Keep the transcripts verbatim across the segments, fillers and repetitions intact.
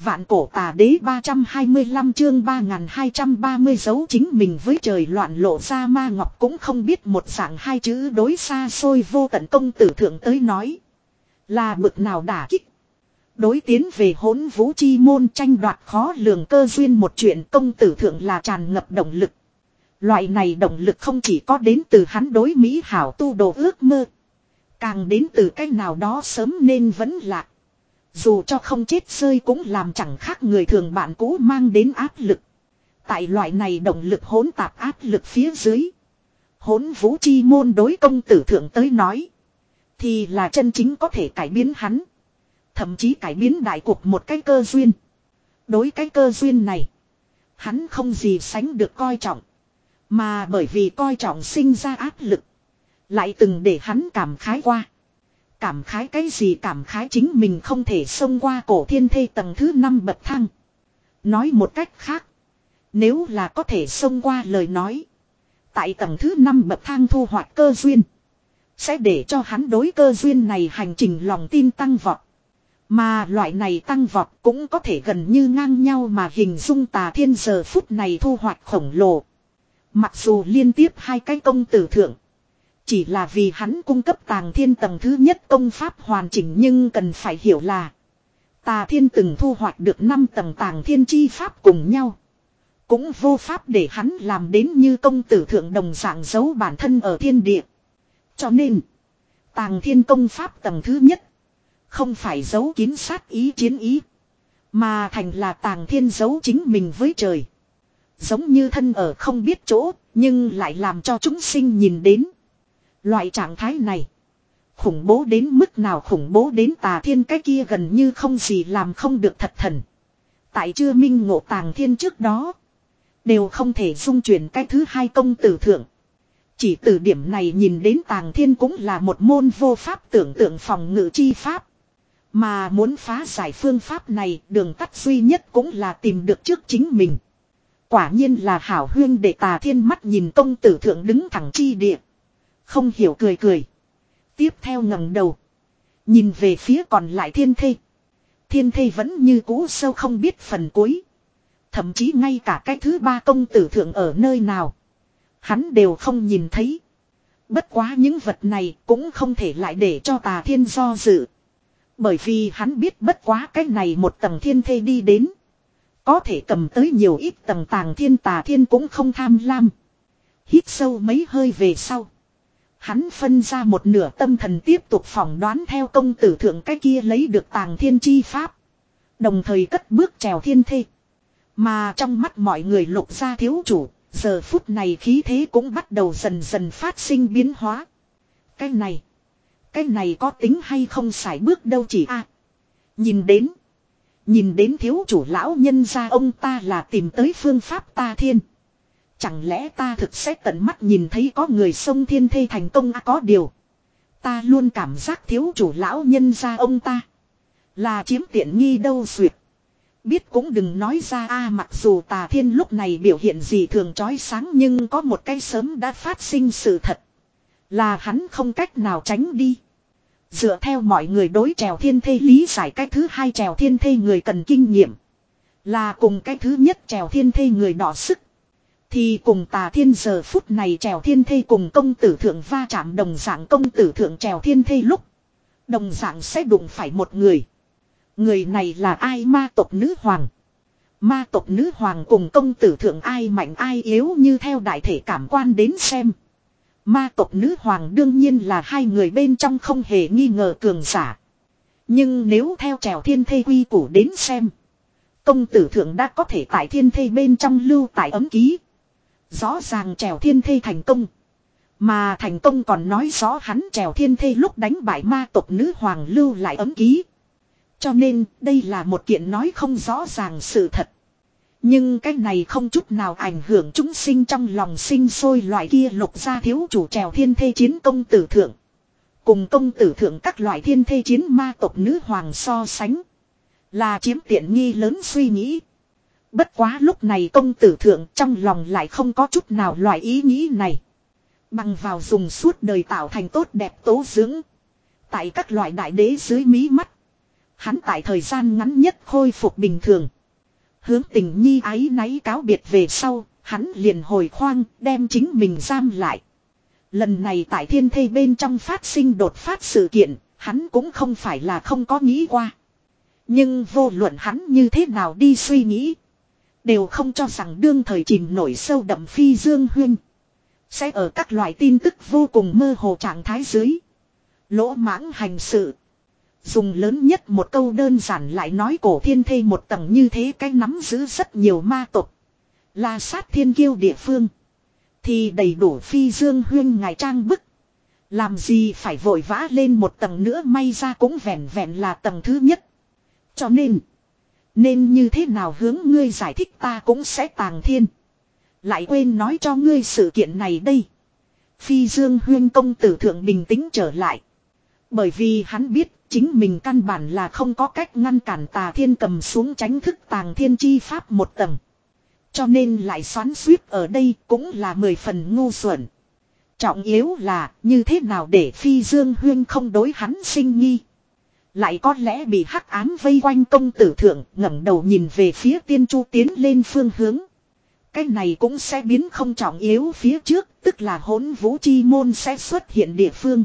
Vạn cổ tà đế ba trăm hai mươi lăm chương ba nghìn hai trăm ba mươi giấu chính mình với trời loạn lộ ra ma ngọc cũng không biết một dạng hai chữ đối xa xôi vô tận công tử thượng tới nói. Là bực nào đả kích. Đối tiến về hỗn vũ chi môn tranh đoạt khó lường cơ duyên một chuyện công tử thượng là tràn ngập động lực. Loại này động lực không chỉ có đến từ hắn đối mỹ hảo tu đồ ước mơ. Càng đến từ cái nào đó sớm nên vẫn lạc. Dù cho không chết rơi cũng làm chẳng khác người thường bạn cũ mang đến áp lực. Tại loại này động lực hỗn tạp áp lực phía dưới. Hỗn vũ chi môn đối công tử thượng tới nói. Thì là chân chính có thể cải biến hắn. Thậm chí cải biến đại cuộc một cái cơ duyên. Đối cái cơ duyên này. Hắn không gì sánh được coi trọng. Mà bởi vì coi trọng sinh ra áp lực. Lại từng để hắn cảm khái qua. Cảm khái cái gì cảm khái chính mình không thể xông qua cổ thiên thê tầng thứ năm bậc thang. Nói một cách khác. Nếu là có thể xông qua lời nói. Tại tầng thứ năm bậc thang thu hoạch cơ duyên. Sẽ để cho hắn đối cơ duyên này hành trình lòng tin tăng vọt. Mà loại này tăng vọt cũng có thể gần như ngang nhau mà hình dung Tà Thiên giờ phút này thu hoạch khổng lồ. Mặc dù liên tiếp hai cái công tử thượng. Chỉ là vì hắn cung cấp Tàng Thiên tầng thứ nhất công pháp hoàn chỉnh nhưng cần phải hiểu là. Tà Thiên từng thu hoạch được năm tầng Tàng Thiên chi pháp cùng nhau. Cũng vô pháp để hắn làm đến như công tử thượng đồng dạng giấu bản thân ở thiên địa. Cho nên, Tàng Thiên công pháp tầng thứ nhất. Không phải giấu kín sát ý chiến ý. Mà thành là Tàng Thiên giấu chính mình với trời. Giống như thân ở không biết chỗ, nhưng lại làm cho chúng sinh nhìn đến. Loại trạng thái này. Khủng bố đến mức nào khủng bố đến Tà Thiên cái kia gần như không gì làm không được thật thần. Tại chưa minh ngộ Tàng Thiên trước đó. Đều không thể dung chuyển cái thứ hai công tử thượng. Chỉ từ điểm này nhìn đến Tàng Thiên cũng là một môn vô pháp tưởng tượng phòng ngự chi pháp. Mà muốn phá giải phương pháp này đường tắt duy nhất cũng là tìm được trước chính mình. Quả nhiên là hảo huyên để Tà Thiên mắt nhìn công tử thượng đứng thẳng chi địa. Không hiểu cười cười. Tiếp theo ngẩng đầu. Nhìn về phía còn lại thiên thê. Thiên thê vẫn như cũ sâu không biết phần cuối. Thậm chí ngay cả cái thứ ba công tử thượng ở nơi nào. Hắn đều không nhìn thấy. Bất quá những vật này cũng không thể lại để cho Tà Thiên do dự. Bởi vì hắn biết bất quá cái này một tầng thiên thê đi đến. Có thể cầm tới nhiều ít tầng Tàng Thiên Tà Thiên cũng không tham lam. Hít sâu mấy hơi về sau. Hắn phân ra một nửa tâm thần tiếp tục phỏng đoán theo công tử thượng cái kia lấy được Tàng Thiên chi pháp. Đồng thời cất bước trèo thiên thê. Mà trong mắt mọi người Lục gia thiếu chủ, giờ phút này khí thế cũng bắt đầu dần dần phát sinh biến hóa. Cái này, cái này có tính hay không sải bước đâu chỉ a. Nhìn đến, nhìn đến thiếu chủ lão nhân gia ông ta là tìm tới phương pháp Ta Thiên. Chẳng lẽ ta thực sẽ tận mắt nhìn thấy có người xông thiên thê thành công à, có điều. Ta luôn cảm giác thiếu chủ lão nhân gia ông ta là chiếm tiện nghi đâu duyệt. Biết cũng đừng nói ra a à, mặc dù Tà Thiên lúc này biểu hiện gì thường chói sáng nhưng có một cái sớm đã phát sinh sự thật. Là hắn không cách nào tránh đi. Dựa theo mọi người đối trèo thiên thê lý giải cái thứ hai trèo thiên thê người cần kinh nghiệm. Là cùng cái thứ nhất trèo thiên thê người đỏ sức. Thì cùng Tà Thiên giờ phút này trèo thiên thê cùng công tử thượng va chạm đồng dạng công tử thượng trèo thiên thê lúc. Đồng dạng sẽ đụng phải một người. Người này là ai? Ma tộc nữ hoàng. Ma tộc nữ hoàng cùng công tử thượng ai mạnh ai yếu như theo đại thể cảm quan đến xem. Ma tộc nữ hoàng đương nhiên là hai người bên trong không hề nghi ngờ cường giả. Nhưng nếu theo trèo thiên thê quy củ đến xem. Công tử thượng đã có thể tại thiên thê bên trong lưu tại ấm ký. Rõ ràng trèo thiên thê thành công. Mà thành công còn nói rõ hắn trèo thiên thê lúc đánh bại ma tộc nữ hoàng lưu lại ấm ký. Cho nên đây là một kiện nói không rõ ràng sự thật. Nhưng cái này không chút nào ảnh hưởng chúng sinh trong lòng sinh sôi loại kia Lục gia thiếu chủ trèo thiên thê chiến công tử thượng. Cùng công tử thượng các loại thiên thê chiến ma tộc nữ hoàng so sánh. Là chiếm tiện nghi lớn suy nghĩ. Bất quá lúc này công tử thượng trong lòng lại không có chút nào loại ý nghĩ này. Bằng vào dùng suốt đời tạo thành tốt đẹp tố dưỡng. Tại các loại đại đế dưới mí mắt. Hắn tại thời gian ngắn nhất khôi phục bình thường. Hướng Tình Nhi áy náy cáo biệt về sau, hắn liền hồi khoang đem chính mình giam lại. Lần này tại thiên thê bên trong phát sinh đột phát sự kiện, hắn cũng không phải là không có nghĩ qua. Nhưng vô luận hắn như thế nào đi suy nghĩ, đều không cho rằng đương thời chìm nổi sâu đậm Phi Dương Huyên sẽ ở các loại tin tức vô cùng mơ hồ trạng thái dưới lỗ mãng hành sự. Dùng lớn nhất một câu đơn giản lại nói, cổ thiên thê một tầng như thế cái nắm giữ rất nhiều ma tộc, là sát thiên kiêu địa phương, thì đầy đủ Phi Dương Huyên ngài trang bức. Làm gì phải vội vã lên một tầng nữa, may ra cũng vẹn vẹn là tầng thứ nhất. Cho nên, nên như thế nào hướng ngươi giải thích ta cũng sẽ tàng thiên. Lại quên nói cho ngươi sự kiện này đây. Phi Dương Huyên công tử thượng bình tĩnh trở lại. Bởi vì hắn biết chính mình căn bản là không có cách ngăn cản Tà Thiên cầm xuống tránh thức tàng thiên chi pháp một tầng. Cho nên lại xoắn xuýt ở đây cũng là mười phần ngu xuẩn. Trọng yếu là như thế nào để Phi Dương Huyên không đối hắn sinh nghi. Lại có lẽ bị hắc ám vây quanh, công tử thượng ngẩng đầu nhìn về phía Tiên Chu tiến lên phương hướng. Cái này cũng sẽ biến không trọng yếu phía trước, tức là Hỗn Vũ Chi Môn sẽ xuất hiện địa phương.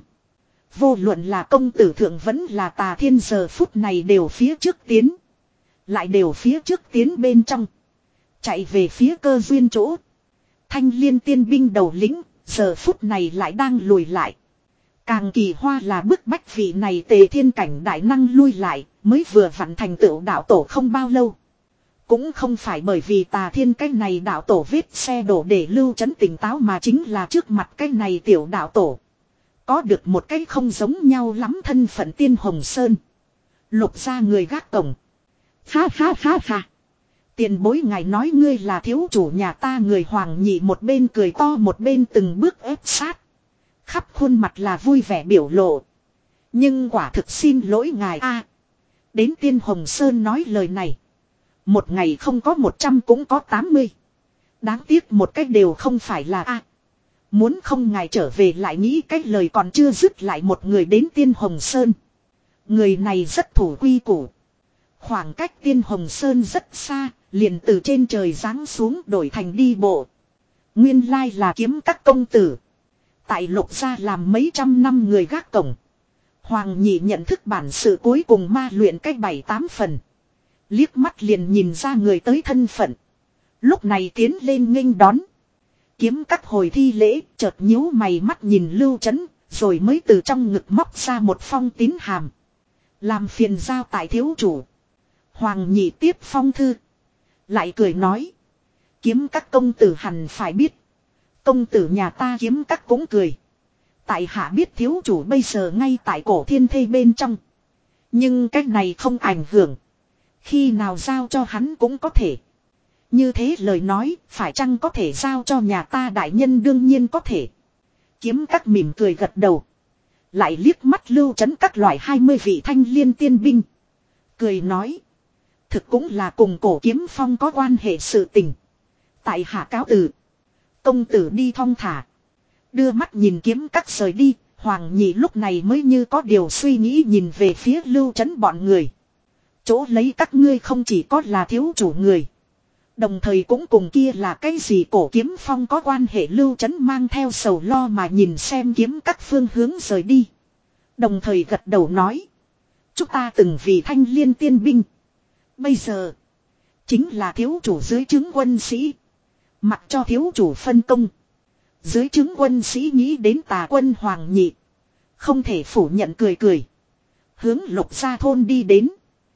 Vô luận là công tử thượng vẫn là Tà Thiên giờ phút này đều phía trước tiến. Lại đều phía trước tiến bên trong. Chạy về phía cơ duyên chỗ. Thanh Liên tiên binh đầu lĩnh, giờ phút này lại đang lùi lại. Càng kỳ hoa là bức bách vị này Tề Thiên cảnh đại năng lui lại, mới vừa vặn thành tựu đạo tổ không bao lâu. Cũng không phải bởi vì Tà Thiên cái này đạo tổ vết xe đổ để Lưu Trấn tỉnh táo, mà chính là trước mặt cái này tiểu đạo tổ có được một cái không giống nhau lắm thân phận Tiên Hồng Sơn. Lục ra người gác cổng. Ha ha ha ha. Tiền bối ngài nói ngươi là thiếu chủ nhà ta, người Hoàng Nhị một bên cười to một bên từng bước ép sát. Khắp khuôn mặt là vui vẻ biểu lộ. Nhưng quả thực xin lỗi ngài a. Đến Tiên Hồng Sơn nói lời này. Một ngày không có một trăm cũng có tám mươi. Đáng tiếc một cách đều không phải là a. Muốn không ngài trở về lại nghĩ cách lời còn chưa dứt lại một người đến Tiên Hồng Sơn. Người này rất thủ quy củ. Khoảng cách Tiên Hồng Sơn rất xa, liền từ trên trời giáng xuống đổi thành đi bộ. Nguyên lai là Kiếm Các công tử. Tại Lục gia làm mấy trăm năm người gác cổng. Hoàng Nhị nhận thức bản sự cuối cùng ma luyện cách bảy tám phần. Liếc mắt liền nhìn ra người tới thân phận. Lúc này tiến lên nghênh đón. Kiếm Các hồi thi lễ, chợt nhíu mày mắt nhìn Lưu Trấn, rồi mới từ trong ngực móc ra một phong tín hàm. Làm phiền giao tại thiếu chủ. Hoàng Nhị tiếp phong thư. Lại cười nói. Kiếm Các công tử hẳn phải biết. Công tử nhà ta Kiếm Các cũng cười. Tại hạ biết thiếu chủ bây giờ ngay tại cổ thiên thê bên trong. Nhưng cách này không ảnh hưởng. Khi nào giao cho hắn cũng có thể. Như thế lời nói, phải chăng có thể giao cho nhà ta đại nhân, đương nhiên có thể. Kiếm Các mỉm cười gật đầu. Lại liếc mắt Lưu Trấn các loại hai mươi vị Thanh Liên tiên binh. Cười nói. Thực cũng là cùng cổ kiếm phong có quan hệ sự tình. Tại hạ cáo từ. Công tử đi thong thả. Đưa mắt nhìn Kiếm Các rời đi, Hoàng Nhị lúc này mới như có điều suy nghĩ nhìn về phía Lưu Trấn bọn người. Chỗ lấy các ngươi không chỉ có là thiếu chủ người. Đồng thời cũng cùng kia là cái gì cổ kiếm phong có quan hệ. Lưu Trấn mang theo sầu lo mà nhìn xem Kiếm Các phương hướng rời đi. Đồng thời gật đầu nói. Chúng ta từng vì Thanh Liên tiên binh. Bây giờ. Chính là thiếu chủ dưới trướng quân sĩ. Mặc cho thiếu chủ phân công. Dưới trướng quân sĩ nghĩ đến Tà quân Hoàng Nhị. Không thể phủ nhận cười cười. Hướng Lục gia thôn đi đến.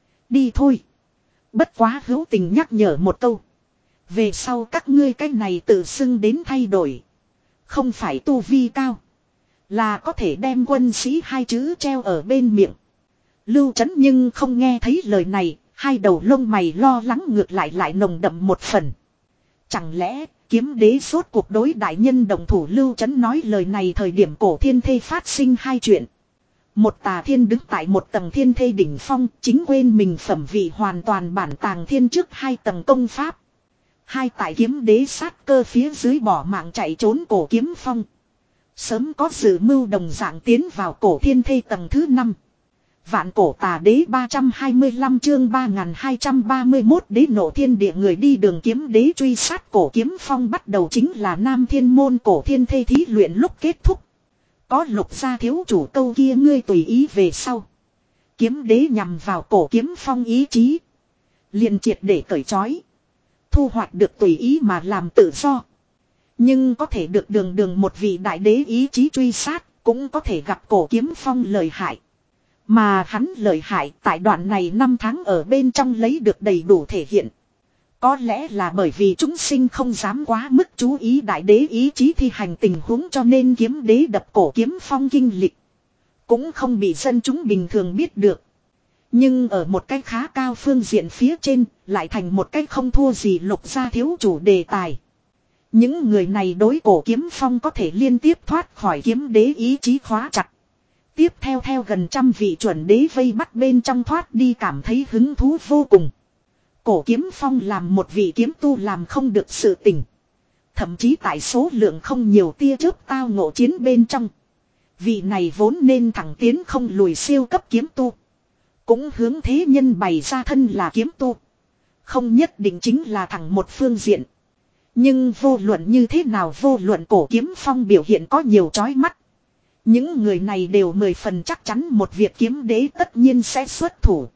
Đi thôi. Bất quá hữu tình nhắc nhở một câu. Về sau các ngươi cái này tự xưng đến thay đổi. Không phải tu vi cao. Là có thể đem quân sĩ hai chữ treo ở bên miệng. Lưu Trấn nhưng không nghe thấy lời này. Hai đầu lông mày lo lắng ngược lại lại nồng đậm một phần. Chẳng lẽ Kiếm đế rốt cuộc đối đại nhân đồng thủ? Lưu Trấn nói lời này thời điểm cổ thiên thê phát sinh hai chuyện. Một Tà Thiên đứng tại một tầng thiên thê đỉnh phong, chính quên mình phẩm vị hoàn toàn bản tàng thiên trước hai tầng công pháp. Hai tại Kiếm đế sát cơ phía dưới bỏ mạng chạy trốn cổ kiếm phong. Sớm có sự mưu đồng dạng tiến vào cổ thiên thê tầng thứ năm. Vạn cổ tà đế ba trăm hai mươi lăm chương ba nghìn hai trăm ba mươi mốt đế nộ thiên địa người đi đường kiếm đế truy sát cổ kiếm phong bắt đầu chính là Nam Thiên môn cổ thiên thê thí luyện lúc kết thúc. Có Lục gia thiếu chủ câu kia ngươi tùy ý về sau. Kiếm đế nhằm vào cổ kiếm phong ý chí. Liền triệt để cởi trói. Thu hoạch được tùy ý mà làm tự do. Nhưng có thể được đường đường một vị đại đế ý chí truy sát. Cũng có thể gặp cổ kiếm phong lợi hại. Mà hắn lợi hại tại đoạn này năm tháng ở bên trong lấy được đầy đủ thể hiện. Có lẽ là bởi vì chúng sinh không dám quá mức chú ý đại đế ý chí thi hành tình huống cho nên kiếm đế đập cổ kiếm phong kinh lịch. Cũng không bị dân chúng bình thường biết được. Nhưng ở một cách khá cao phương diện phía trên lại thành một cách không thua gì Lục gia thiếu chủ đề tài. Những người này đối cổ kiếm phong có thể liên tiếp thoát khỏi kiếm đế ý chí khóa chặt. Tiếp theo theo gần trăm vị chuẩn đế vây bắt bên trong thoát đi cảm thấy hứng thú vô cùng. Cổ kiếm phong làm một vị kiếm tu làm không được sự tình. Thậm chí tại số lượng không nhiều tia chớp tao ngộ chiến bên trong. Vị này vốn nên thẳng tiến không lùi siêu cấp kiếm tu. Cũng hướng thế nhân bày ra thân là kiếm tu. Không nhất định chính là thẳng một phương diện. Nhưng vô luận như thế nào vô luận cổ kiếm phong biểu hiện có nhiều chói mắt. Những người này đều mười phần chắc chắn một việc kiếm đế tất nhiên sẽ xuất thủ.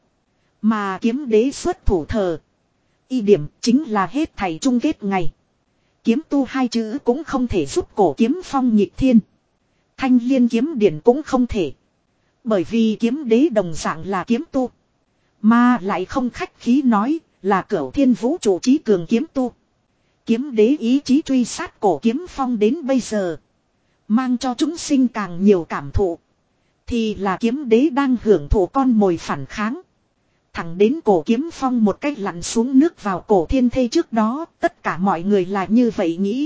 Mà kiếm đế xuất thủ thờ. Y điểm chính là hết thảy chung kết ngày. Kiếm tu hai chữ cũng không thể giúp cổ kiếm phong nhịp thiên. Thanh liên kiếm điển cũng không thể. Bởi vì kiếm đế đồng dạng là kiếm tu. Mà lại không khách khí nói là cửu thiên vũ trụ trí cường kiếm tu. Kiếm đế ý chí truy sát cổ kiếm phong đến bây giờ. Mang cho chúng sinh càng nhiều cảm thụ. Thì là kiếm đế đang hưởng thụ con mồi phản kháng. Thẳng đến cổ kiếm phong một cách lặn xuống nước vào cổ thiên thê trước đó. Tất cả mọi người là như vậy nghĩ.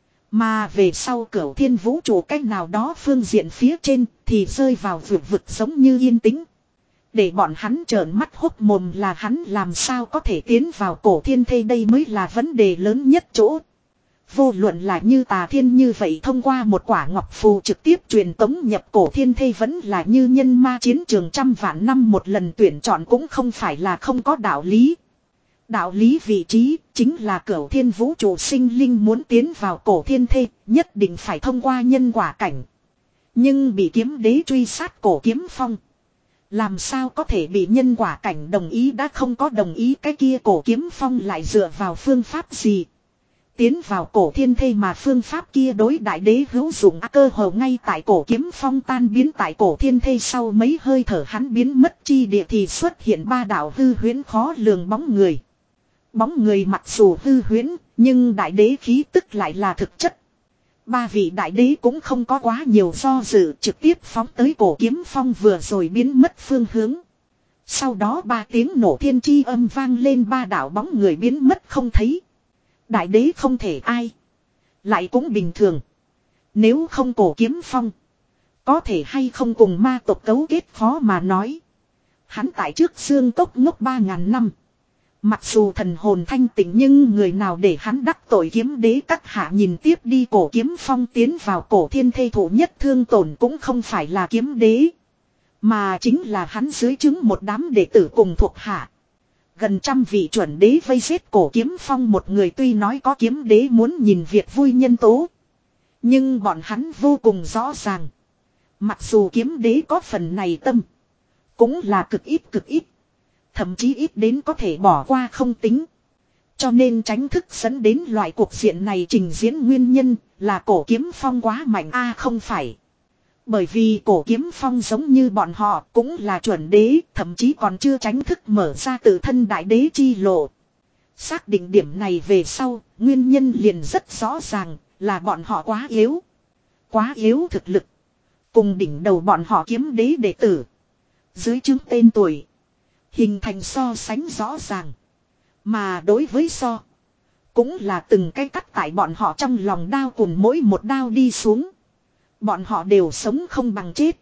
Mà về sau cửu thiên vũ trụ cách nào đó phương diện phía trên. Thì rơi vào vực vực giống như yên tĩnh. Để bọn hắn trợn mắt hốt mồm là hắn làm sao có thể tiến vào cổ thiên thê đây mới là vấn đề lớn nhất chỗ. Vô luận là như tà thiên như vậy thông qua một quả ngọc phù trực tiếp truyền tống nhập cổ thiên thê vẫn là như nhân ma chiến trường trăm vạn năm một lần tuyển chọn cũng không phải là không có đạo lý. Đạo lý vị trí chính là cửu thiên vũ trụ sinh linh muốn tiến vào cổ thiên thê nhất định phải thông qua nhân quả cảnh. Nhưng bị kiếm đế truy sát cổ kiếm phong. Làm sao có thể bị nhân quả cảnh đồng ý đã không có đồng ý cái kia cổ kiếm phong lại dựa vào phương pháp gì. Tiến vào cổ thiên thê mà phương pháp kia đối đại đế hữu dụng cơ hồ ngay tại cổ kiếm phong tan biến tại cổ thiên thê sau mấy hơi thở hắn biến mất chi địa thì xuất hiện ba đạo hư huyễn khó lường bóng người. Bóng người mặc dù hư huyễn nhưng đại đế khí tức lại là thực chất. Ba vị đại đế cũng không có quá nhiều do dự trực tiếp phóng tới cổ kiếm phong vừa rồi biến mất phương hướng. Sau đó ba tiếng nổ thiên chi âm vang lên ba đạo bóng người biến mất không thấy. Đại đế không thể ai. Lại cũng bình thường. Nếu không cổ kiếm phong. Có thể hay không cùng ma tộc cấu kết khó mà nói. Hắn tại trước xương cốc ngốc ba ngàn năm. Mặc dù thần hồn thanh tịnh nhưng người nào để hắn đắc tội kiếm đế các hạ nhìn tiếp đi cổ kiếm phong tiến vào cổ thiên thê thủ nhất thương tổn cũng không phải là kiếm đế. Mà chính là hắn dưới chứng một đám đệ tử cùng thuộc hạ. Gần trăm vị chuẩn đế vây giết cổ kiếm phong một người tuy nói có kiếm đế muốn nhìn việc vui nhân tố. Nhưng bọn hắn vô cùng rõ ràng. Mặc dù kiếm đế có phần này tâm. Cũng là cực ít cực ít. Thậm chí ít đến có thể bỏ qua không tính. Cho nên tránh thức dẫn đến loại cuộc diện này trình diễn nguyên nhân là cổ kiếm phong quá mạnh a à, không phải. Bởi vì cổ kiếm phong giống như bọn họ cũng là chuẩn đế, thậm chí còn chưa tránh thức mở ra tự thân đại đế chi lộ. Xác định điểm này về sau, nguyên nhân liền rất rõ ràng là bọn họ quá yếu. Quá yếu thực lực. Cùng đỉnh đầu bọn họ kiếm đế đệ tử. Dưới chứng tên tuổi. Hình thành so sánh rõ ràng. Mà đối với so. Cũng là từng cái cắt tại bọn họ trong lòng đao cùng mỗi một đao đi xuống. Bọn họ đều sống không bằng chết.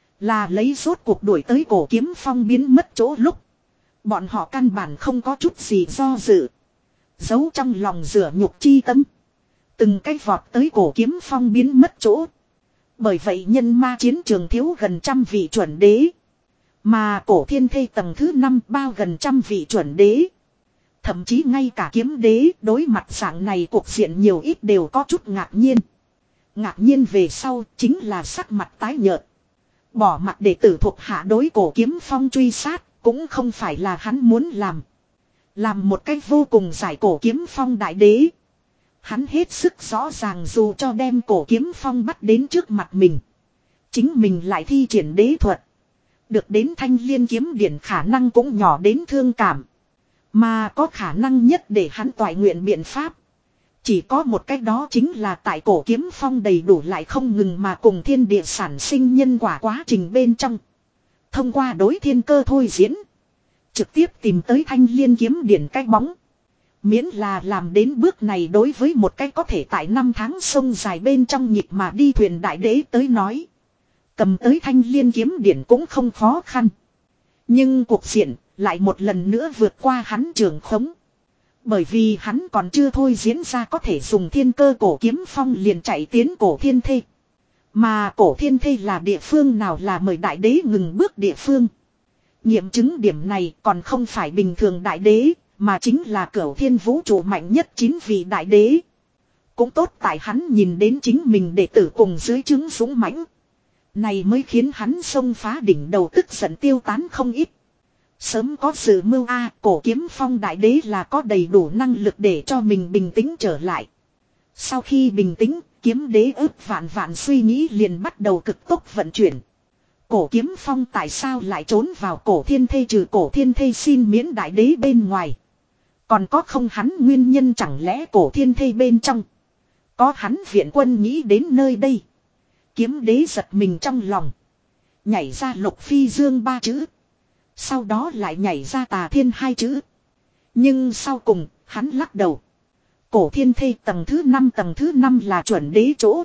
Là lấy rốt cuộc đuổi tới cổ kiếm phong biến mất chỗ lúc. Bọn họ căn bản không có chút gì do dự. Giấu trong lòng rửa nhục chi tâm. Từng cái vọt tới cổ kiếm phong biến mất chỗ. Bởi vậy nhân ma chiến trường thiếu gần trăm vị chuẩn đế. Mà cổ thiên thê tầng thứ năm bao gần trăm vị chuẩn đế. Thậm chí ngay cả kiếm đế đối mặt dạng này cuộc diện nhiều ít đều có chút ngạc nhiên. Ngạc nhiên về sau chính là sắc mặt tái nhợt. Bỏ mặt đệ tử thuộc hạ đối cổ kiếm phong truy sát cũng không phải là hắn muốn làm. Làm một cách vô cùng giải cổ kiếm phong đại đế. Hắn hết sức rõ ràng dù cho đem cổ kiếm phong bắt đến trước mặt mình. Chính mình lại thi triển đế thuật. Được đến thanh liên kiếm điển khả năng cũng nhỏ đến thương cảm. Mà có khả năng nhất để hắn toại nguyện biện pháp. Chỉ có một cách đó chính là tại cổ kiếm phong đầy đủ lại không ngừng mà cùng thiên địa sản sinh nhân quả quá trình bên trong. Thông qua đối thiên cơ thôi diễn. Trực tiếp tìm tới thanh liên kiếm điển cái bóng. Miễn là làm đến bước này đối với một cái có thể tại năm tháng sông dài bên trong nhịp mà đi thuyền đại đế tới nói. Cầm tới thanh liên kiếm điển cũng không khó khăn. Nhưng cuộc diện lại một lần nữa vượt qua hắn trường khống. Bởi vì hắn còn chưa thôi diễn ra có thể dùng thiên cơ cổ kiếm phong liền chạy tiến cổ thiên thê. Mà cổ thiên thê là địa phương nào là mời đại đế ngừng bước địa phương. Nghiệm chứng điểm này còn không phải bình thường đại đế, mà chính là cửu thiên vũ trụ mạnh nhất chín vị đại đế. Cũng tốt tại hắn nhìn đến chính mình đệ tử cùng dưới chứng dũng mãnh. Này mới khiến hắn xông phá đỉnh đầu tức giận tiêu tán không ít. Sớm có sự mưu a, cổ kiếm phong đại đế là có đầy đủ năng lực để cho mình bình tĩnh trở lại. Sau khi bình tĩnh, kiếm đế ức vạn vạn suy nghĩ liền bắt đầu cực tốc vận chuyển. Cổ kiếm phong tại sao lại trốn vào cổ thiên thê, trừ cổ thiên thê xin miễn đại đế bên ngoài. Còn có không hắn nguyên nhân, chẳng lẽ cổ thiên thê bên trong có hắn viện quân nghĩ đến nơi đây. Kiếm đế giật mình trong lòng. Nhảy ra lục phi dương ba chữ. Sau đó lại nhảy ra tà thiên hai chữ. Nhưng sau cùng, hắn lắc đầu. Cổ thiên thê tầng thứ năm tầng thứ năm là chuẩn đế chỗ.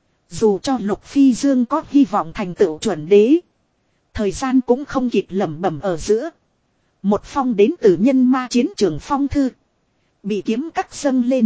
Dù cho lục phi dương có hy vọng thành tựu chuẩn đế. Thời gian cũng không kịp lẩm bẩm ở giữa. Một phong đến từ nhân ma chiến trường phong thư. Bị kiếm cắt dâng lên.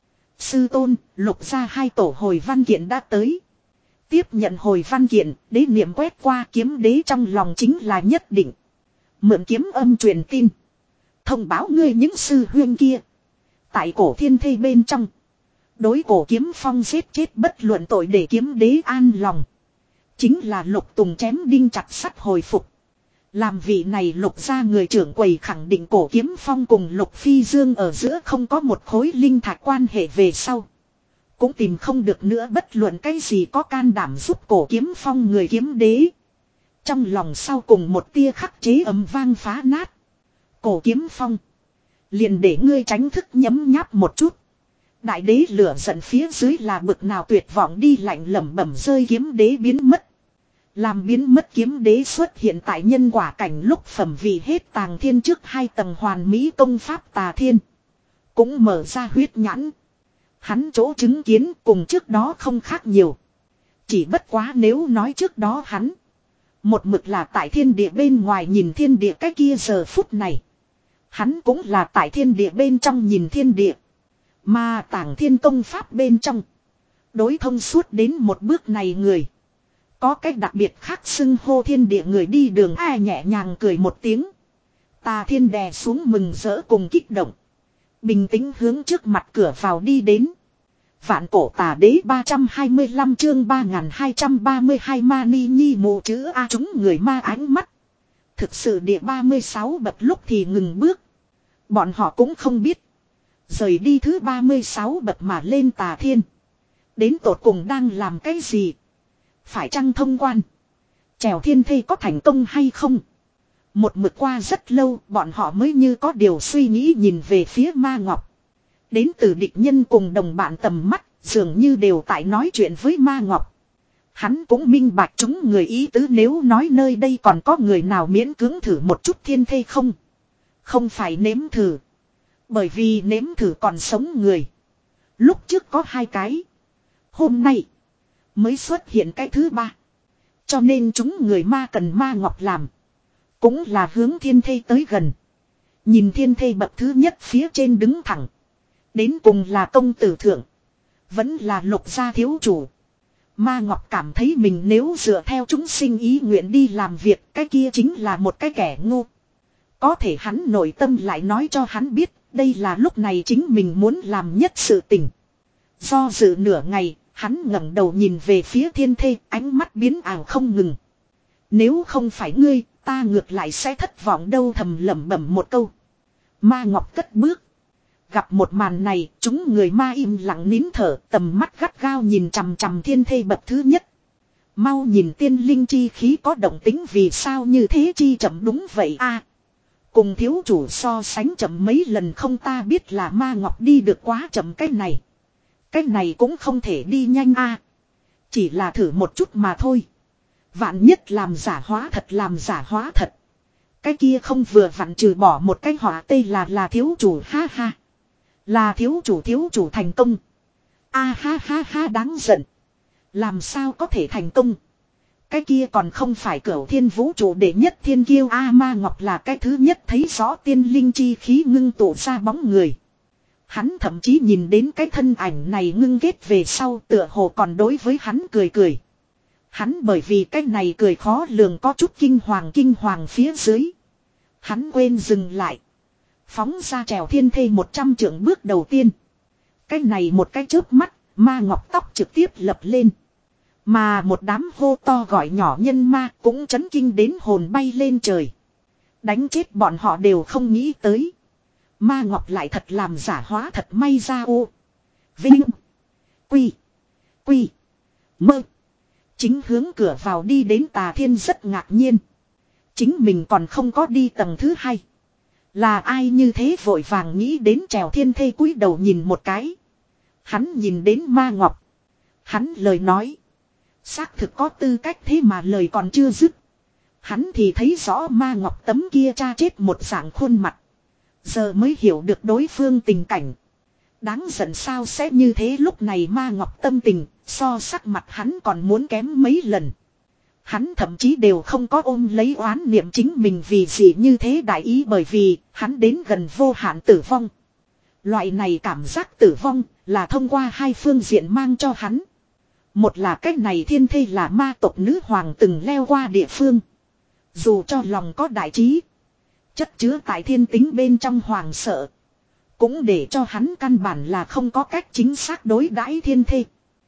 Sư tôn, lục ra hai tổ hồi văn kiện đã tới. Tiếp nhận hồi văn kiện, đế niệm quét qua kiếm đế trong lòng chính là nhất định. Mượn kiếm âm truyền tin. Thông báo ngươi những sư huyên kia. Tại cổ thiên thê bên trong. Đối cổ kiếm phong giết chết bất luận tội để kiếm đế an lòng. Chính là lục tùng chém đinh chặt sắt hồi phục. Làm vị này lục ra người trưởng quầy khẳng định cổ kiếm phong cùng lục phi dương ở giữa không có một khối linh thạch quan hệ về sau. Cũng tìm không được nữa bất luận cái gì có can đảm giúp cổ kiếm phong người kiếm đế. Trong lòng sau cùng một tia khắc chế ầm vang phá nát. Cổ kiếm phong. Liền để ngươi tránh thức nhấm nháp một chút. Đại đế lửa giận phía dưới là bực nào tuyệt vọng đi lạnh lẩm bẩm rơi kiếm đế biến mất. Làm biến mất kiếm đế xuất hiện tại nhân quả cảnh lúc phẩm vị hết tàng thiên trước hai tầng hoàn mỹ công pháp tà thiên. Cũng mở ra huyết nhãn. Hắn chỗ chứng kiến cùng trước đó không khác nhiều. Chỉ bất quá nếu nói trước đó hắn. Một mực là tại thiên địa bên ngoài nhìn thiên địa cái kia giờ phút này. Hắn cũng là tại thiên địa bên trong nhìn thiên địa. Mà tàng thiên công pháp bên trong. Đối thông suốt đến một bước này người. Có cách đặc biệt khác xưng hô thiên địa người đi đường ai nhẹ nhàng cười một tiếng. Tà thiên đè xuống mừng rỡ cùng kích động. Bình tĩnh hướng trước mặt cửa vào đi đến. Vạn cổ tà đế ba trăm hai mươi lăm chương ba nghìn hai trăm ba mươi hai mani nhi mù chữ A chúng người ma ánh mắt. Thực sự địa ba mươi sáu bậc lúc thì ngừng bước. Bọn họ cũng không biết. Rời đi thứ ba mươi sáu bậc mà lên tà thiên. Đến tột cùng đang làm cái gì? Phải chăng thông quan? Trèo thiên thê có thành công hay không? Một mực qua rất lâu bọn họ mới như có điều suy nghĩ nhìn về phía Ma Ngọc. Đến từ địch nhân cùng đồng bạn tầm mắt dường như đều tại nói chuyện với Ma Ngọc. Hắn cũng minh bạch chúng người ý tứ nếu nói nơi đây còn có người nào miễn cưỡng thử một chút thiên thê không? Không phải nếm thử. Bởi vì nếm thử còn sống người. Lúc trước có hai cái. Hôm nay mới xuất hiện cái thứ ba. Cho nên chúng người ma cần Ma Ngọc làm. Cũng là hướng thiên thê tới gần. Nhìn thiên thê bậc thứ nhất phía trên đứng thẳng. Đến cùng là công tử thượng. Vẫn là lục gia thiếu chủ. Ma Ngọc cảm thấy mình nếu dựa theo chúng sinh ý nguyện đi làm việc, cái kia chính là một cái kẻ ngu. Có thể hắn nội tâm lại nói cho hắn biết, đây là lúc này chính mình muốn làm nhất sự tình. Do dự nửa ngày, hắn ngẩng đầu nhìn về phía thiên thê, ánh mắt biến ảo không ngừng. Nếu không phải ngươi, ta ngược lại sẽ thất vọng đâu, thầm lẩm bẩm một câu. Ma Ngọc cất bước. Gặp một màn này, chúng người ma im lặng nín thở, tầm mắt gắt gao nhìn chằm chằm thiên thê bậc thứ nhất. Mau nhìn tiên linh chi khí có động tính, vì sao như thế chi chậm, đúng vậy a. Cùng thiếu chủ so sánh chậm mấy lần không, ta biết là Ma Ngọc đi được quá chậm, cái này. Cái này cũng không thể đi nhanh a. Chỉ là thử một chút mà thôi. Vạn nhất làm giả hóa thật, làm giả hóa thật. Cái kia không vừa vặn trừ bỏ một cái họa tây là là thiếu chủ, ha ha. Là thiếu chủ, thiếu chủ thành công. A ha ha ha, đáng giận. Làm sao có thể thành công? Cái kia còn không phải cửu thiên vũ trụ đệ nhất thiên kiêu A. Ma Ngọc là cái thứ nhất thấy rõ tiên linh chi khí ngưng tụ ra bóng người. Hắn thậm chí nhìn đến cái thân ảnh này ngưng kết về sau, tựa hồ còn đối với hắn cười cười. Hắn bởi vì cái này cười khó lường có chút kinh hoàng, kinh hoàng phía dưới. Hắn quên dừng lại. Phóng ra trèo thiên thê một trăm trượng bước đầu tiên. Cái này một cái chớp mắt, Ma Ngọc tóc trực tiếp lập lên. Mà một đám hô to gọi nhỏ nhân ma cũng chấn kinh đến hồn bay lên trời. Đánh chết bọn họ đều không nghĩ tới. Ma Ngọc lại thật làm giả hóa thật, may ra ô. Vinh. Quy. Quy. Mơ. Chính hướng cửa vào đi đến Tà Thiên rất ngạc nhiên. Chính mình còn không có đi tầng thứ hai. Là ai như thế vội vàng nghĩ đến trèo thiên thê, cúi đầu nhìn một cái. Hắn nhìn đến Ma Ngọc. Hắn lời nói. Xác thực có tư cách, thế mà lời còn chưa dứt. Hắn thì thấy rõ Ma Ngọc tấm kia cha chết một dạng khuôn mặt. Giờ mới hiểu được đối phương tình cảnh. Đáng giận sao sẽ như thế, lúc này Ma Ngọc tâm tình so sắc mặt hắn còn muốn kém mấy lần. Hắn thậm chí đều không có ôm lấy oán niệm chính mình vì gì như thế đại ý, bởi vì hắn đến gần vô hạn tử vong. Loại này cảm giác tử vong là thông qua hai phương diện mang cho hắn. Một là cách này thiên thê là ma tộc nữ hoàng từng leo qua địa phương. Dù cho lòng có đại trí, chất chứa tại thiên tính bên trong hoàng sợ, cũng để cho hắn căn bản là không có cách chính xác đối đãi thiên thê.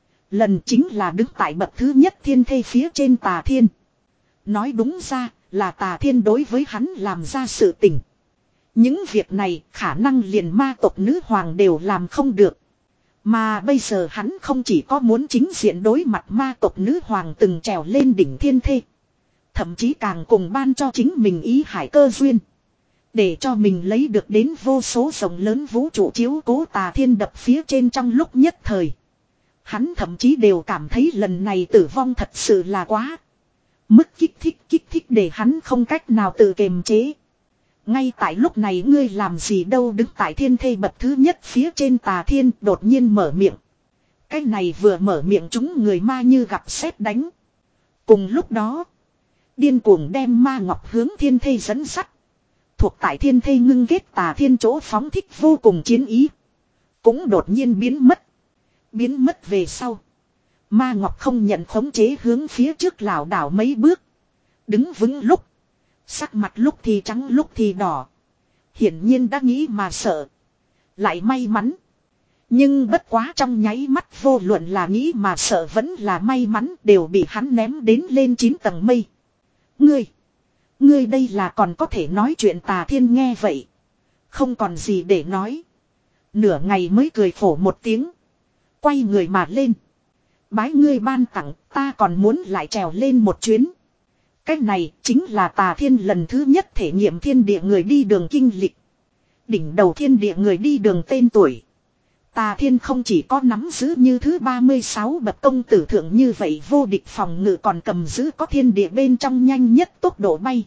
Lần chính là đứng tại bậc thứ nhất thiên thê phía trên Tà Thiên. Nói đúng ra là Tà Thiên đối với hắn làm ra sự tình. Những việc này khả năng liền ma tộc nữ hoàng đều làm không được. Mà bây giờ hắn không chỉ có muốn chính diện đối mặt ma tộc nữ hoàng từng trèo lên đỉnh thiên thê. Thậm chí càng cùng ban cho chính mình ý hải cơ duyên. Để cho mình lấy được đến vô số rộng lớn vũ trụ chiếu cố Tà Thiên đập phía trên trong lúc nhất thời. Hắn thậm chí đều cảm thấy lần này tử vong thật sự là quá. Mức kích thích kích thích để hắn không cách nào tự kiềm chế. Ngay tại lúc này ngươi làm gì đâu, đứng tại thiên thê bậc thứ nhất phía trên Tà Thiên đột nhiên mở miệng. Cái này vừa mở miệng chúng người ma như gặp sét đánh. Cùng lúc đó, điên cuồng đem Ma Ngọc hướng thiên thê dẫn sắt. Thuộc tại thiên thê ngưng kết Tà Thiên chỗ phóng thích vô cùng chiến ý. Cũng đột nhiên biến mất. Biến mất về sau, Ma Ngọc không nhận khống chế hướng phía trước lảo đảo mấy bước. Đứng vững lúc, sắc mặt lúc thì trắng lúc thì đỏ. Hiển nhiên đã nghĩ mà sợ. Lại may mắn. Nhưng bất quá trong nháy mắt, vô luận là nghĩ mà sợ vẫn là may mắn, đều bị hắn ném đến lên chín tầng mây. Ngươi, ngươi đây là còn có thể nói chuyện. Tà Thiên nghe vậy, không còn gì để nói. Nửa ngày mới cười khổ một tiếng. Quay người mà lên. Bái ngươi ban tặng, ta còn muốn lại trèo lên một chuyến. Cách này chính là Tà Thiên lần thứ nhất thể nghiệm thiên địa người đi đường kinh lịch. Đỉnh đầu thiên địa người đi đường tên tuổi. Tà Thiên không chỉ có nắm giữ như thứ ba mươi sáu bậc công tử thượng như vậy vô địch phòng ngự, còn cầm giữ có thiên địa bên trong nhanh nhất tốc độ bay.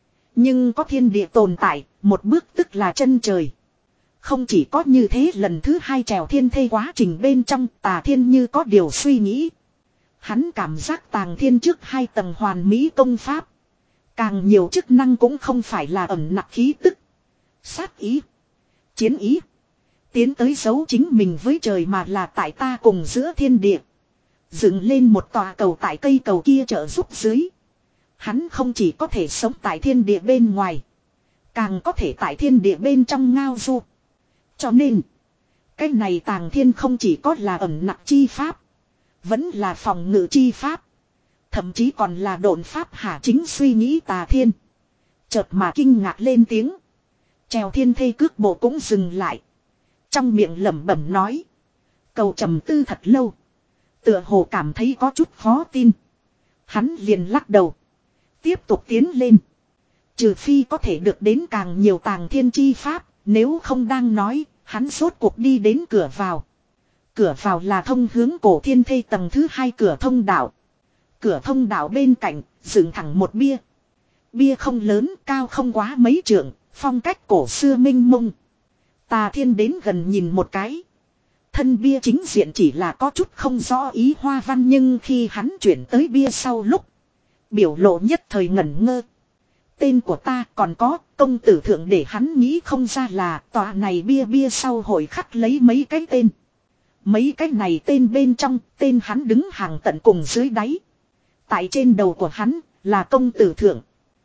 Nhưng có thiên địa tồn tại, một bước tức là chân trời. Không chỉ có như thế, lần thứ hai trèo thiên thê quá trình bên trong, Tà Thiên như có điều suy nghĩ. Hắn cảm giác Tàng Thiên trước hai tầng hoàn mỹ công pháp. Càng nhiều chức năng cũng không phải là ẩn nặc khí tức, sát ý, chiến ý, tiến tới giấu chính mình với trời, mà là tại ta cùng giữa thiên địa. Dựng lên một tòa cầu tại cây cầu kia trợ giúp dưới. Hắn không chỉ có thể sống tại thiên địa bên ngoài. Càng có thể tại thiên địa bên trong ngao du. Cho nên. Cái này tàng thiên không chỉ có là ẩn nặc chi pháp. Vẫn là phòng ngự chi pháp. Thậm chí còn là độn pháp hả chính suy nghĩ Tà Thiên. Chợt mà kinh ngạc lên tiếng. Trèo thiên thê cước bộ cũng dừng lại. Trong miệng lẩm bẩm nói. Cầu trầm tư thật lâu. Tựa hồ cảm thấy có chút khó tin. Hắn liền lắc đầu. Tiếp tục tiến lên. Trừ phi có thể được đến càng nhiều tàng thiên chi pháp. Nếu không đang nói. Hắn rốt cuộc đi đến cửa vào. Cửa vào là thông hướng cổ thiên thê tầng thứ hai cửa thông đạo. Cửa thông đạo bên cạnh dựng thẳng một bia. Bia không lớn cao không quá mấy trượng. Phong cách cổ xưa minh mông. Tà Thiên đến gần nhìn một cái. Thân bia chính diện chỉ là có chút không rõ ý hoa văn. Nhưng khi hắn chuyển tới bia sau lúc. Biểu lộ nhất thời ngẩn ngơ. Tên của ta còn có công tử thượng để hắn nghĩ không ra là tòa này bia bia sau hồi khắc lấy mấy cái tên. Mấy cái này tên bên trong tên hắn đứng hàng tận cùng dưới đáy. Tại trên đầu của hắn là công tử thượng.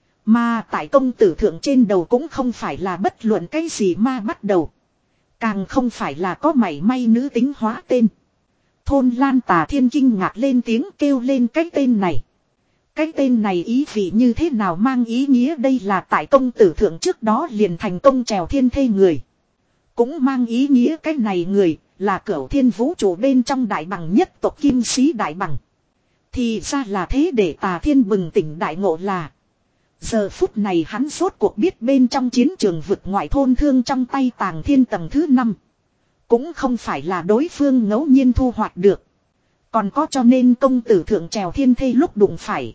Mà tại công tử thượng trên đầu cũng không phải là bất luận cái gì ma bắt đầu. Càng không phải là có mảy may nữ tính hóa tên. Thôn Lan Tà Thiên kinh ngạc lên tiếng kêu lên cái tên này. Cái tên này ý vị như thế nào mang ý nghĩa đây là tại công tử thượng trước đó liền thành công trèo thiên thê người. Cũng mang ý nghĩa cái này người là cửu thiên vũ trụ bên trong đại bằng nhất tộc kim sĩ đại bằng. Thì ra là thế để Tà Thiên bừng tỉnh đại ngộ là. Giờ phút này hắn rốt cuộc biết bên trong chiến trường vực ngoại thôn thương trong tay Tàng Thiên tầng thứ năm. Cũng không phải là đối phương ngẫu nhiên thu hoạch được. Còn có cho nên công tử thượng trèo thiên thê lúc đụng phải.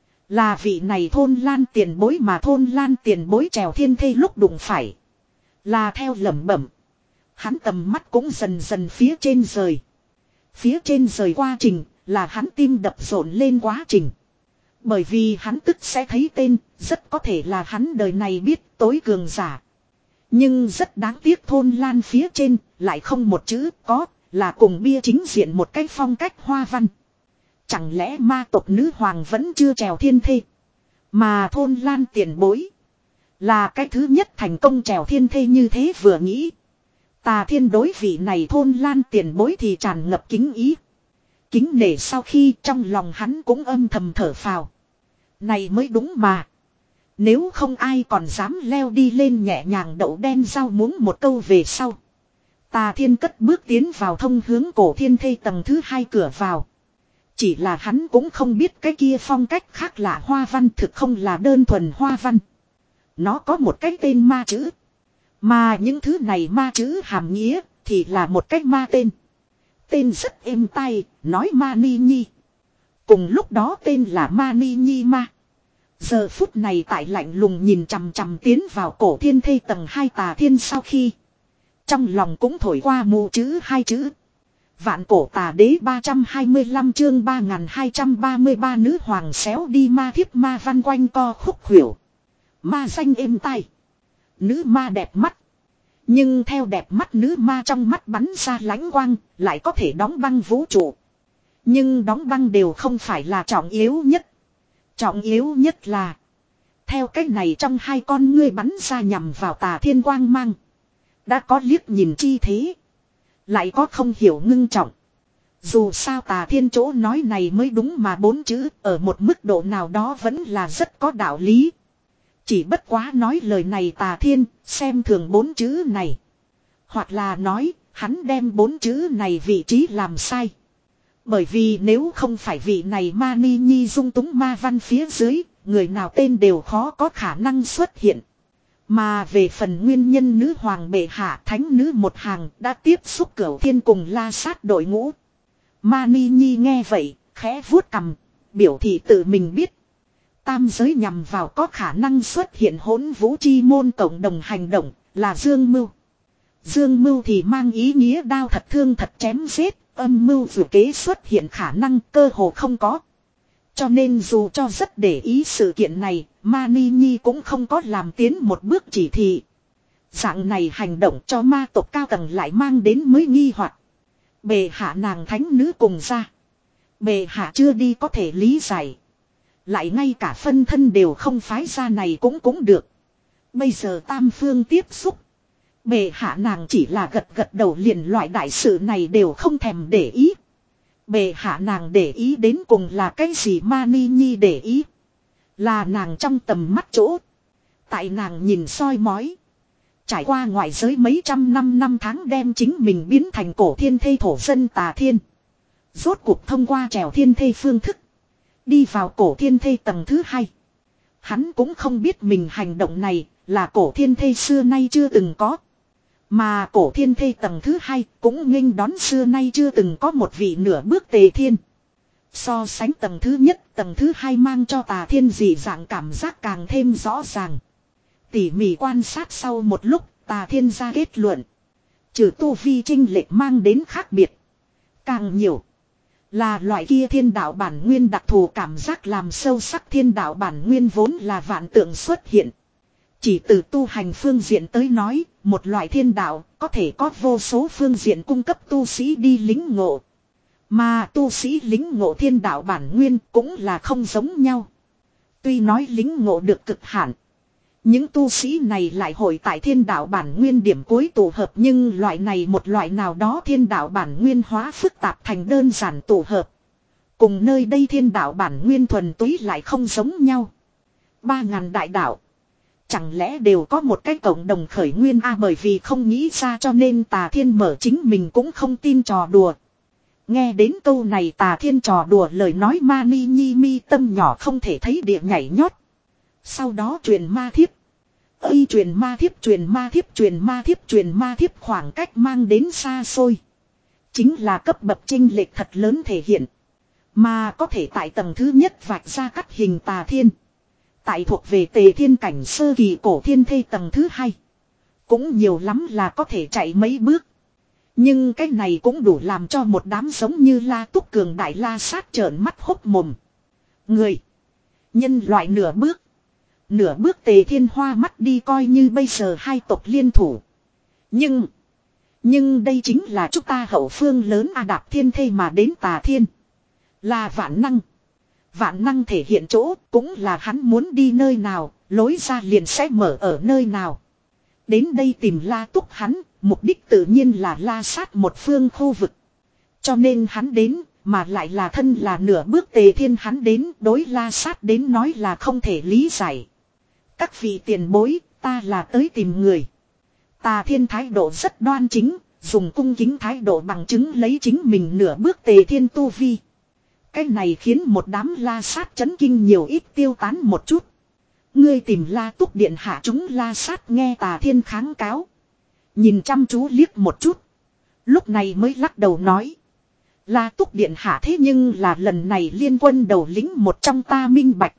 Là vị này thôn Lan tiền bối mà thôn Lan tiền bối trèo thiên thê lúc đụng phải. Là theo lẩm bẩm. Hắn tầm mắt cũng dần dần phía trên rời. Phía trên rời quá trình là hắn tim đập rộn lên quá trình. Bởi vì hắn tức sẽ thấy tên, rất có thể là hắn đời này biết tối cường giả. Nhưng rất đáng tiếc thôn Lan phía trên, lại không một chữ có, là cùng bia chính diện một cái phong cách hoa văn. Chẳng lẽ ma tộc nữ hoàng vẫn chưa trèo thiên thê. Mà thôn Lan tiền bối. Là cái thứ nhất thành công trèo thiên thê như thế vừa nghĩ. Tà Thiên đối vị này thôn Lan tiền bối thì tràn ngập kính ý. Kính nể sau khi trong lòng hắn cũng âm thầm thở phào. Này mới đúng mà. Nếu không ai còn dám leo đi lên nhẹ nhàng đậu đen rau muống một câu về sau. Tà Thiên cất bước tiến vào thông hướng cổ thiên thê tầng thứ hai cửa vào. Chỉ là hắn cũng không biết cái kia phong cách khác lạ hoa văn thực không là đơn thuần hoa văn. Nó có một cái tên ma chữ. Mà những thứ này ma chữ hàm nghĩa thì là một cách ma tên. Tên rất êm tai, nói ma ni nhi. Cùng lúc đó tên là ma ni nhi ma. Giờ phút này tại lạnh lùng nhìn chằm chằm tiến vào cổ thiên thê tầng hai Tà Thiên sau khi. Trong lòng cũng thổi qua mù chữ hai chữ. Vạn cổ tà đế ba trăm hai mươi lăm chương ba nghìn hai trăm ba mươi ba nữ hoàng xéo đi ma thiếp ma văn quanh co khúc khuỷu. Ma danh êm tai. Nữ ma đẹp mắt. Nhưng theo đẹp mắt nữ ma trong mắt bắn ra lánh quang, lại có thể đóng băng vũ trụ. Nhưng đóng băng đều không phải là trọng yếu nhất. Trọng yếu nhất là theo cách này trong hai con ngươi bắn ra nhằm vào Tà Thiên quang mang. Đã có liếc nhìn chi thế. Lại có không hiểu ngưng trọng. Dù sao Tà Thiên chỗ nói này mới đúng mà bốn chữ ở một mức độ nào đó vẫn là rất có đạo lý. Chỉ bất quá nói lời này Tà Thiên xem thường bốn chữ này. Hoặc là nói hắn đem bốn chữ này vị trí làm sai. Bởi vì nếu không phải vị này ma ni nhi dung túng ma văn phía dưới, người nào tên đều khó có khả năng xuất hiện. Mà về phần nguyên nhân nữ hoàng bệ hạ thánh nữ một hàng đã tiếp xúc cửu thiên cùng la sát đội ngũ. Ma ni nhi nghe vậy, khẽ vuốt cằm, biểu thị tự mình biết. Tam giới nhằm vào có khả năng xuất hiện hỗn vũ chi môn cộng đồng hành động là dương mưu. Dương mưu thì mang ý nghĩa đao thật thương thật chém giết, âm mưu vừa kế xuất hiện khả năng cơ hồ không có. Cho nên dù cho rất để ý sự kiện này, Mani Nhi cũng không có làm tiến một bước chỉ thị. Dạng này hành động cho ma tộc cao tầng lại mang đến mới nghi hoặc. Bề hạ nàng thánh nữ cùng ra. Bệ hạ chưa đi có thể lý giải. Lại ngay cả phân thân đều không phái ra này cũng cũng được. Bây giờ tam phương tiếp xúc. Bệ hạ nàng chỉ là gật gật đầu liền loại đại sự này đều không thèm để ý. Bệ hạ nàng để ý đến cùng là cái gì mà Ni Nhi để ý. Là nàng trong tầm mắt chỗ. Tại nàng nhìn soi mói. Trải qua ngoại giới mấy trăm năm năm tháng đem chính mình biến thành cổ thiên thây thổ dân Tà Thiên. Rốt cuộc thông qua trèo thiên thây phương thức. Đi vào cổ thiên thây tầng thứ hai. Hắn cũng không biết mình hành động này là cổ thiên thây xưa nay chưa từng có. Mà cổ thiên thây tầng thứ hai cũng nghênh đón xưa nay chưa từng có một vị nửa bước Tề Thiên. So sánh tầng thứ nhất, tầng thứ hai mang cho Tà Thiên dị dạng cảm giác càng thêm rõ ràng. Tỉ mỉ quan sát sau một lúc, Tà Thiên ra kết luận. Trừ tu vi chênh lệch mang đến khác biệt. Càng nhiều là loại kia thiên đạo bản nguyên đặc thù cảm giác làm sâu sắc thiên đạo bản nguyên vốn là vạn tượng xuất hiện. Chỉ từ tu hành phương diện tới nói, một loại thiên đạo có thể có vô số phương diện cung cấp tu sĩ đi lính ngộ. Mà tu sĩ lính ngộ thiên đạo bản nguyên cũng là không giống nhau. Tuy nói lính ngộ được cực hạn. Những tu sĩ này lại hội tại thiên đạo bản nguyên điểm cuối tụ hợp, nhưng loại này một loại nào đó thiên đạo bản nguyên hóa phức tạp thành đơn giản tụ hợp. Cùng nơi đây thiên đạo bản nguyên thuần túy lại không giống nhau. Ba ngàn đại đạo. Chẳng lẽ đều có một cái cộng đồng khởi nguyên a à, bởi vì không nghĩ ra cho nên Tà Thiên mở chính mình cũng không tin trò đùa. Nghe đến câu này Tà Thiên trò đùa lời nói ma ni nhi mi tâm nhỏ không thể thấy địa nhảy nhót. Sau đó truyền ma thiếp. Ây truyền ma thiếp truyền ma thiếp truyền ma thiếp truyền ma thiếp khoảng cách mang đến xa xôi. Chính là cấp bậc chênh lệch thật lớn thể hiện. Mà có thể tại tầng thứ nhất vạch ra cắt hình Tà Thiên. Tại thuộc về Tề Thiên cảnh sơ kỳ cổ thiên thây tầng thứ hai. Cũng nhiều lắm là có thể chạy mấy bước. Nhưng cái này cũng đủ làm cho một đám giống như La Túc cường đại La Sát trợn mắt hốc mồm. Người. Nhân loại nửa bước. Nửa bước Tề Thiên hoa mắt đi coi như bây giờ hai tộc liên thủ. Nhưng. Nhưng đây chính là chúng ta hậu phương lớn A Đạp Thiên thây mà đến Tà Thiên. Là vạn năng. Vạn năng thể hiện chỗ cũng là hắn muốn đi nơi nào, lối ra liền sẽ mở ở nơi nào. Đến đây tìm La Túc hắn, mục đích tự nhiên là La Sát một phương khu vực. Cho nên hắn đến, mà lại là thân là nửa bước Tề Thiên hắn đến, đối La Sát đến nói là không thể lý giải. Các vị tiền bối, ta là tới tìm người. Tà Thiên thái độ rất đoan chính, dùng cung kính thái độ bằng chứng lấy chính mình nửa bước Tề Thiên tu vi. Cái này khiến một đám La Sát chấn kinh nhiều ít tiêu tán một chút. Ngươi tìm La Túc điện hạ chúng La Sát nghe Tà Thiên kháng cáo. Nhìn chăm chú liếc một chút. Lúc này mới lắc đầu nói. La Túc điện hạ thế nhưng là lần này liên quân đầu lĩnh một trong ta minh bạch.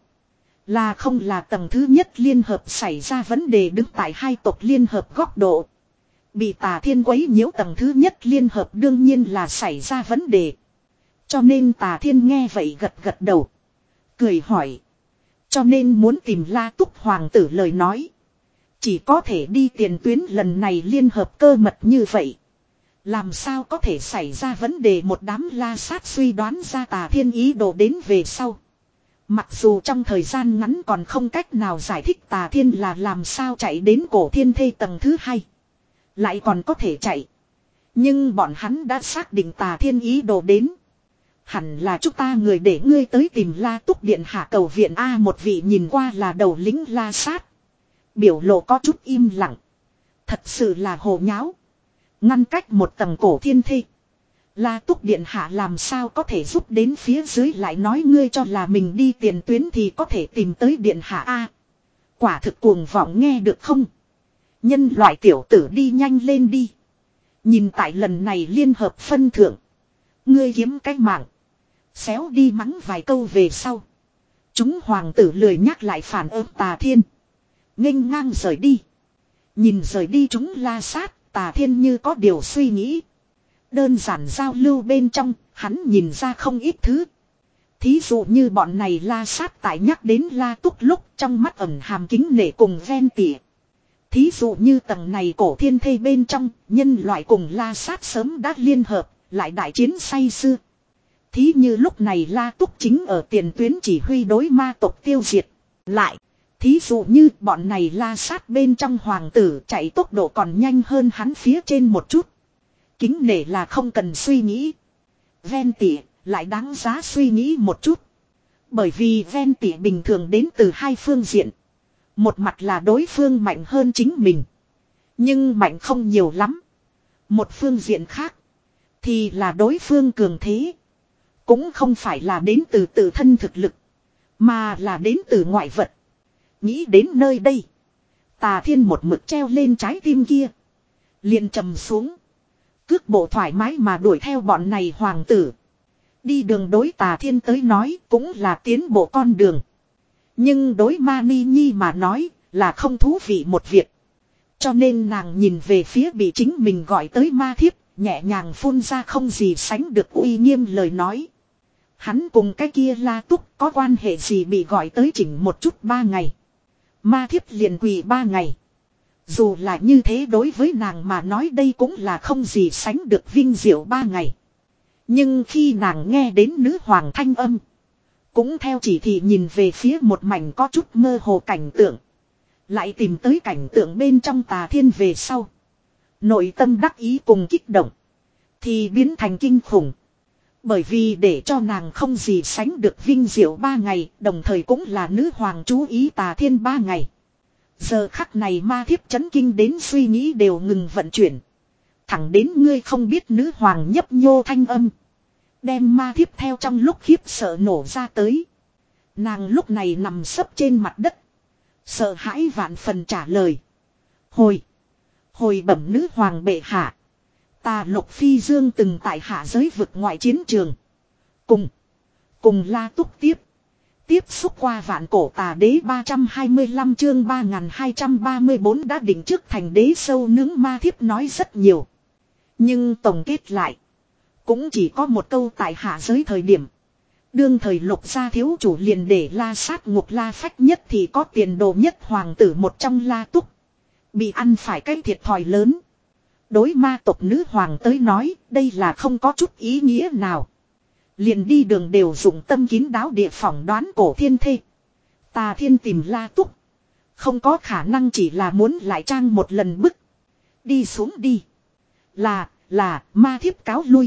Là không là tầng thứ nhất liên hợp xảy ra vấn đề đứng tại hai tộc liên hợp góc độ. Bị Tà Thiên quấy nhiễu tầng thứ nhất liên hợp đương nhiên là xảy ra vấn đề. Cho nên Tà Thiên nghe vậy gật gật đầu. Cười hỏi. Cho nên muốn tìm La Túc hoàng tử lời nói. Chỉ có thể đi tiền tuyến lần này liên hợp cơ mật như vậy. Làm sao có thể xảy ra vấn đề một đám La Sát suy đoán ra Tà Thiên ý đồ đến về sau. Mặc dù trong thời gian ngắn còn không cách nào giải thích Tà Thiên là làm sao chạy đến cổ thiên thây tầng thứ hai. Lại còn có thể chạy. Nhưng bọn hắn đã xác định Tà Thiên ý đồ đến. Hẳn là chúng ta người để ngươi tới tìm La Túc điện hạ cầu viện A một vị nhìn qua là đầu lính La Sát. Biểu lộ có chút im lặng. Thật sự là hồ nháo. Ngăn cách một tầng cổ thiên thây. La Túc điện hạ làm sao có thể giúp đến phía dưới lại nói ngươi cho là mình đi tiền tuyến thì có thể tìm tới điện hạ A. Quả thực cuồng vọng nghe được không? Nhân loại tiểu tử đi nhanh lên đi. Nhìn tại lần này liên hợp phân thượng. Ngươi kiếm cái mạng. Xéo đi mắng vài câu về sau. Chúng hoàng tử lười nhắc lại phản ứng Tà Thiên. Nghênh ngang rời đi. Nhìn rời đi chúng La Sát, Tà Thiên như có điều suy nghĩ. Đơn giản giao lưu bên trong, hắn nhìn ra không ít thứ. Thí dụ như bọn này La Sát tại nhắc đến La Túc lúc trong mắt ẩn hàm kính nể cùng ven tỉa. Thí dụ như tầng này cổ thiên thây bên trong, nhân loại cùng La Sát sớm đã liên hợp, lại đại chiến say xưa. Thí như lúc này La Túc chính ở tiền tuyến chỉ huy đối ma tộc tiêu diệt. Lại, thí dụ như bọn này la sát bên trong hoàng tử chạy tốc độ còn nhanh hơn hắn phía trên một chút. Kính nể là không cần suy nghĩ. Ven tỉa lại đáng giá suy nghĩ một chút. Bởi vì ven tỉa bình thường đến từ hai phương diện. Một mặt là đối phương mạnh hơn chính mình. Nhưng mạnh không nhiều lắm. Một phương diện khác thì là đối phương cường thế. Cũng không phải là đến từ tự thân thực lực. Mà là đến từ ngoại vật. Nghĩ đến nơi đây. Tà Thiên một mực treo lên trái tim kia. Liền trầm xuống. Cước bộ thoải mái mà đuổi theo bọn này hoàng tử. Đi đường đối Tà Thiên tới nói cũng là tiến bộ con đường. Nhưng đối Mani Nhi mà nói là không thú vị một việc. Cho nên nàng nhìn về phía bị chính mình gọi tới ma thiếp. Nhẹ nhàng phun ra không gì sánh được uy nghiêm lời nói. Hắn cùng cái kia La Túc có quan hệ gì bị gọi tới chỉnh một chút ba ngày. Ma thiếp liền quỳ ba ngày. Dù là như thế đối với nàng mà nói đây cũng là không gì sánh được vinh diệu ba ngày. Nhưng khi nàng nghe đến nữ hoàng thanh âm. Cũng theo chỉ thị nhìn về phía một mảnh có chút mơ hồ cảnh tượng. Lại tìm tới cảnh tượng bên trong Tà Thiên về sau. Nội tâm đắc ý cùng kích động. Thì biến thành kinh khủng. Bởi vì để cho nàng không gì sánh được vinh diệu ba ngày. Đồng thời cũng là nữ hoàng chú ý Tà Thiên ba ngày. Giờ khắc này ma thiếp chấn kinh đến suy nghĩ đều ngừng vận chuyển. Thẳng đến ngươi không biết nữ hoàng nhấp nhô thanh âm. Đem ma thiếp theo trong lúc khiếp sợ nổ ra tới. Nàng lúc này nằm sấp trên mặt đất. Sợ hãi vạn phần trả lời. Hồi. Hồi bẩm nữ hoàng bệ hạ. Ta Lục Phi Dương từng tại hạ giới vực ngoại chiến trường. Cùng. Cùng La Túc tiếp. Tiếp xúc qua vạn cổ tà đế ba trăm hai mươi lăm chương ba nghìn hai trăm ba mươi bốn đã định trước thành đế sâu nướng ma thiếp nói rất nhiều. Nhưng tổng kết lại. Cũng chỉ có một câu tại hạ giới thời điểm. Đương thời Lục gia thiếu chủ liền để La sát ngục La phách nhất thì có tiền đồ nhất hoàng tử một trong La Túc. Bị ăn phải cái thiệt thòi lớn. Đối ma tộc nữ hoàng tới nói đây là không có chút ý nghĩa nào. Liền đi đường đều dùng tâm kín đáo địa phỏng đoán cổ thiên thê. Tà Thiên tìm La Túc. Không có khả năng chỉ là muốn lại trang một lần bức. Đi xuống đi. Là, là, ma thiếp cáo lui.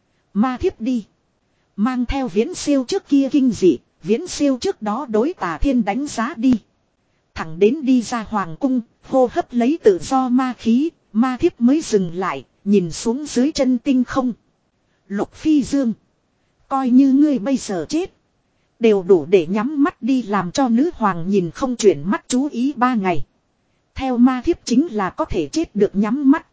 Ma thiếp đi. Mang theo viễn siêu trước kia kinh dị, viễn siêu trước đó đối Tà Thiên đánh giá đi. Thẳng đến đi ra hoàng cung, hô hấp lấy tự do ma khí, ma thiếp mới dừng lại, nhìn xuống dưới chân tinh không. Lục Phi Dương. Coi như ngươi bây giờ chết. Đều đủ để nhắm mắt đi làm cho nữ hoàng nhìn không chuyển mắt chú ý ba ngày. Theo ma thiếp chính là có thể chết được nhắm mắt.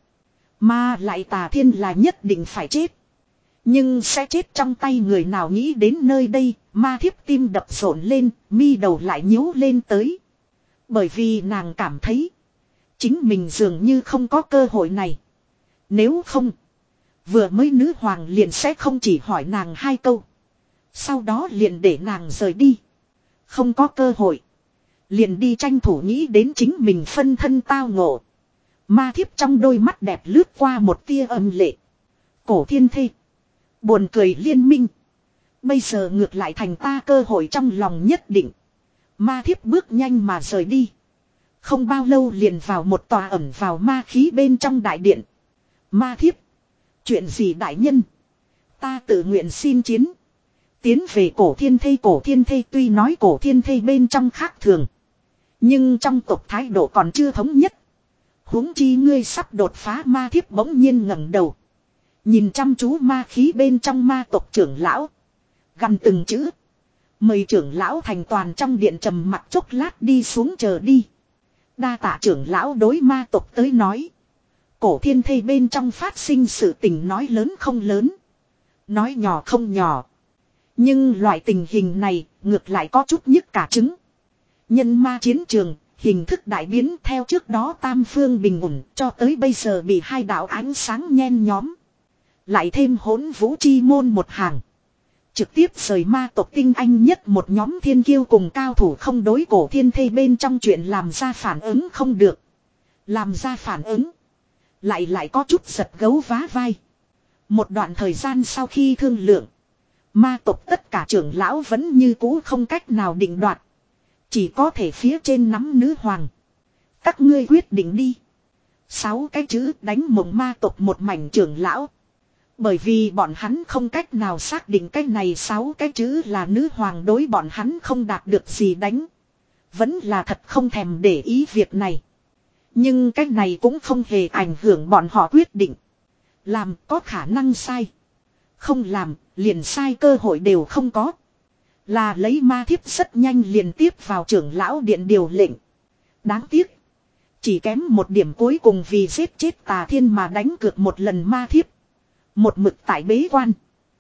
Mà lại Tà Thiên là nhất định phải chết. Nhưng sẽ chết trong tay người nào nghĩ đến nơi đây, ma thiếp tim đập rộn lên, mi đầu lại nhíu lên tới. Bởi vì nàng cảm thấy, chính mình dường như không có cơ hội này. Nếu không, vừa mới nữ hoàng liền sẽ không chỉ hỏi nàng hai câu. Sau đó liền để nàng rời đi. Không có cơ hội. Liền đi tranh thủ nghĩ đến chính mình phân thân tao ngộ. Ma thiếp trong đôi mắt đẹp lướt qua một tia âm lệ. Cổ thiên thê. Buồn cười liên minh. Bây giờ ngược lại thành ta cơ hội trong lòng nhất định. Ma thiếp bước nhanh mà rời đi. Không bao lâu liền vào một tòa ẩn vào ma khí bên trong đại điện. Ma thiếp. Chuyện gì đại nhân? Ta tự nguyện xin chiến. Tiến về cổ thiên thây cổ thiên thây tuy nói cổ thiên thây bên trong khác thường. Nhưng trong tộc thái độ còn chưa thống nhất. Huống chi ngươi sắp đột phá ma thiếp bỗng nhiên ngẩng đầu. Nhìn chăm chú ma khí bên trong ma tộc trưởng lão. Gần từng chữ. Mời trưởng lão thành toàn trong điện trầm mặt chốc lát đi xuống chờ đi. Đa tạ trưởng lão đối ma tộc tới nói. Cổ thiên thây bên trong phát sinh sự tình nói lớn không lớn. Nói nhỏ không nhỏ. Nhưng loại tình hình này ngược lại có chút nhức cả trứng. Nhân ma chiến trường, hình thức đại biến theo trước đó tam phương bình ổn cho tới bây giờ bị hai đạo ánh sáng nhen nhóm. Lại thêm hỗn vũ chi môn một hàng. Trực tiếp rời ma tộc tinh anh nhất một nhóm thiên kiêu cùng cao thủ không đối cổ thiên thây bên trong chuyện làm ra phản ứng không được. Làm ra phản ứng. Lại lại có chút giật gấu vá vai. Một đoạn thời gian sau khi thương lượng. Ma tộc tất cả trưởng lão vẫn như cũ không cách nào định đoạt. Chỉ có thể phía trên nắm nữ hoàng. Các ngươi quyết định đi. Sáu cái chữ đánh mộng ma tộc một mảnh trưởng lão. Bởi vì bọn hắn không cách nào xác định cái này sáu cái chữ là nữ hoàng, đối bọn hắn không đạt được gì đánh. Vẫn là thật không thèm để ý việc này. Nhưng cái này cũng không hề ảnh hưởng bọn họ quyết định. Làm có khả năng sai. Không làm, liền sai cơ hội đều không có. Là lấy ma thiếp rất nhanh liền tiếp vào trưởng lão điện điều lệnh. Đáng tiếc. Chỉ kém một điểm cuối cùng vì giết chết Tà Thiên mà đánh cược một lần ma thiếp. Một mực tại bế quan.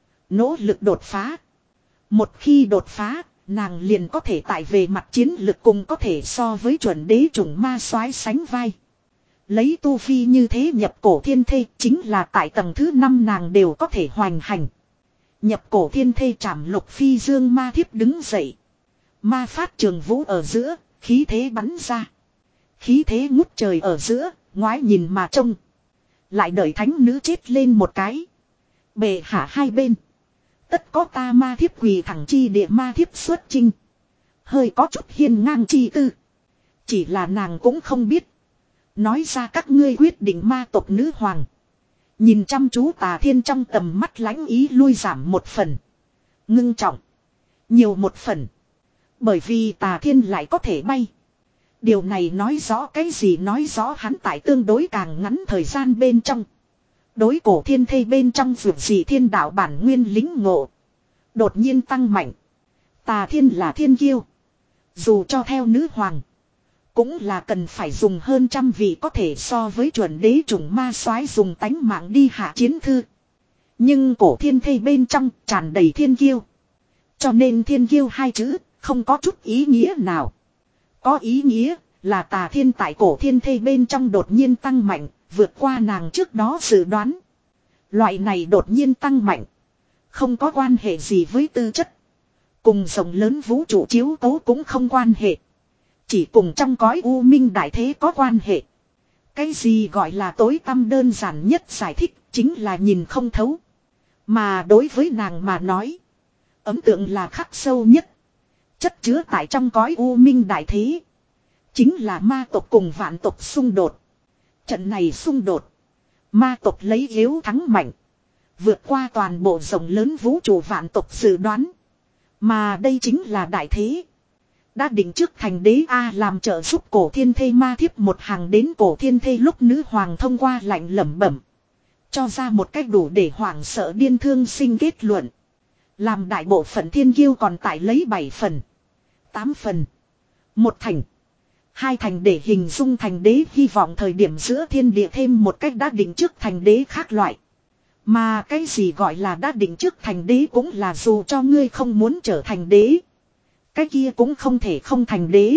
Nỗ lực đột phá. Một khi đột phá, nàng liền có thể tại về mặt chiến lực cùng có thể so với chuẩn đế chủng ma soái sánh vai. Lấy tu vi như thế nhập cổ thiên thê chính là tại tầng thứ năm nàng đều có thể hoành hành. Nhập cổ thiên thê trảm lục phi dương ma thiếp đứng dậy. Ma phát trường vũ ở giữa, khí thế bắn ra. Khí thế ngút trời ở giữa, ngoái nhìn mà trông. Lại đợi thánh nữ chết lên một cái. Bệ hạ hai bên. Tất có ta ma thiếp quỳ thẳng chi địa ma thiếp xuất chinh. Hơi có chút hiên ngang chi tư. Chỉ là nàng cũng không biết. Nói ra các ngươi quyết định ma tộc nữ hoàng. Nhìn chăm chú Tà Thiên trong tầm mắt lãnh ý lui giảm một phần. Ngưng trọng. Nhiều một phần. Bởi vì Tà Thiên lại có thể bay. Điều này nói rõ cái gì, nói rõ hắn tại tương đối càng ngắn thời gian bên trong. Đối cổ thiên thê bên trong vượt gì thiên đạo bản nguyên lính ngộ. Đột nhiên tăng mạnh. Tà Thiên là thiên kiêu. Dù cho theo nữ hoàng. Cũng là cần phải dùng hơn trăm vị có thể so với chuẩn đế chủng ma soái dùng tánh mạng đi hạ chiến thư. Nhưng cổ thiên thê bên trong tràn đầy thiên kiêu. Cho nên thiên kiêu hai chữ không có chút ý nghĩa nào. Có ý nghĩa là Tà Thiên tại cổ thiên thê bên trong đột nhiên tăng mạnh, vượt qua nàng trước đó dự đoán. Loại này đột nhiên tăng mạnh. Không có quan hệ gì với tư chất. Cùng rộng lớn vũ trụ chiếu cố cũng không quan hệ. Chỉ cùng trong cõi u minh đại thế có quan hệ. Cái gì gọi là tối tăm đơn giản nhất giải thích chính là nhìn không thấu. Mà đối với nàng mà nói. Ấn tượng là khắc sâu nhất. Chất chứa tại trong cõi u minh đại thế. Chính là ma tộc cùng vạn tộc xung đột. Trận này xung đột. Ma tộc lấy yếu thắng mạnh. Vượt qua toàn bộ rộng lớn vũ trụ vạn tộc dự đoán. Mà đây chính là đại thế. Đã định trước thành đế A làm trợ giúp cổ thiên thê ma thiếp một hàng đến cổ thiên thê lúc nữ hoàng thông qua lạnh lẩm bẩm. Cho ra một cách đủ để hoảng sợ điên thương sinh kết luận. Làm đại bộ phận thiên kiêu còn tại lấy bảy phần. Tám phần. Một thành. Hai thành để hình dung thành đế hy vọng thời điểm giữa thiên địa thêm một cách đã định trước thành đế khác loại. Mà cái gì gọi là đã định trước thành đế cũng là dù cho ngươi không muốn trở thành đế. Cái kia cũng không thể không thành đế.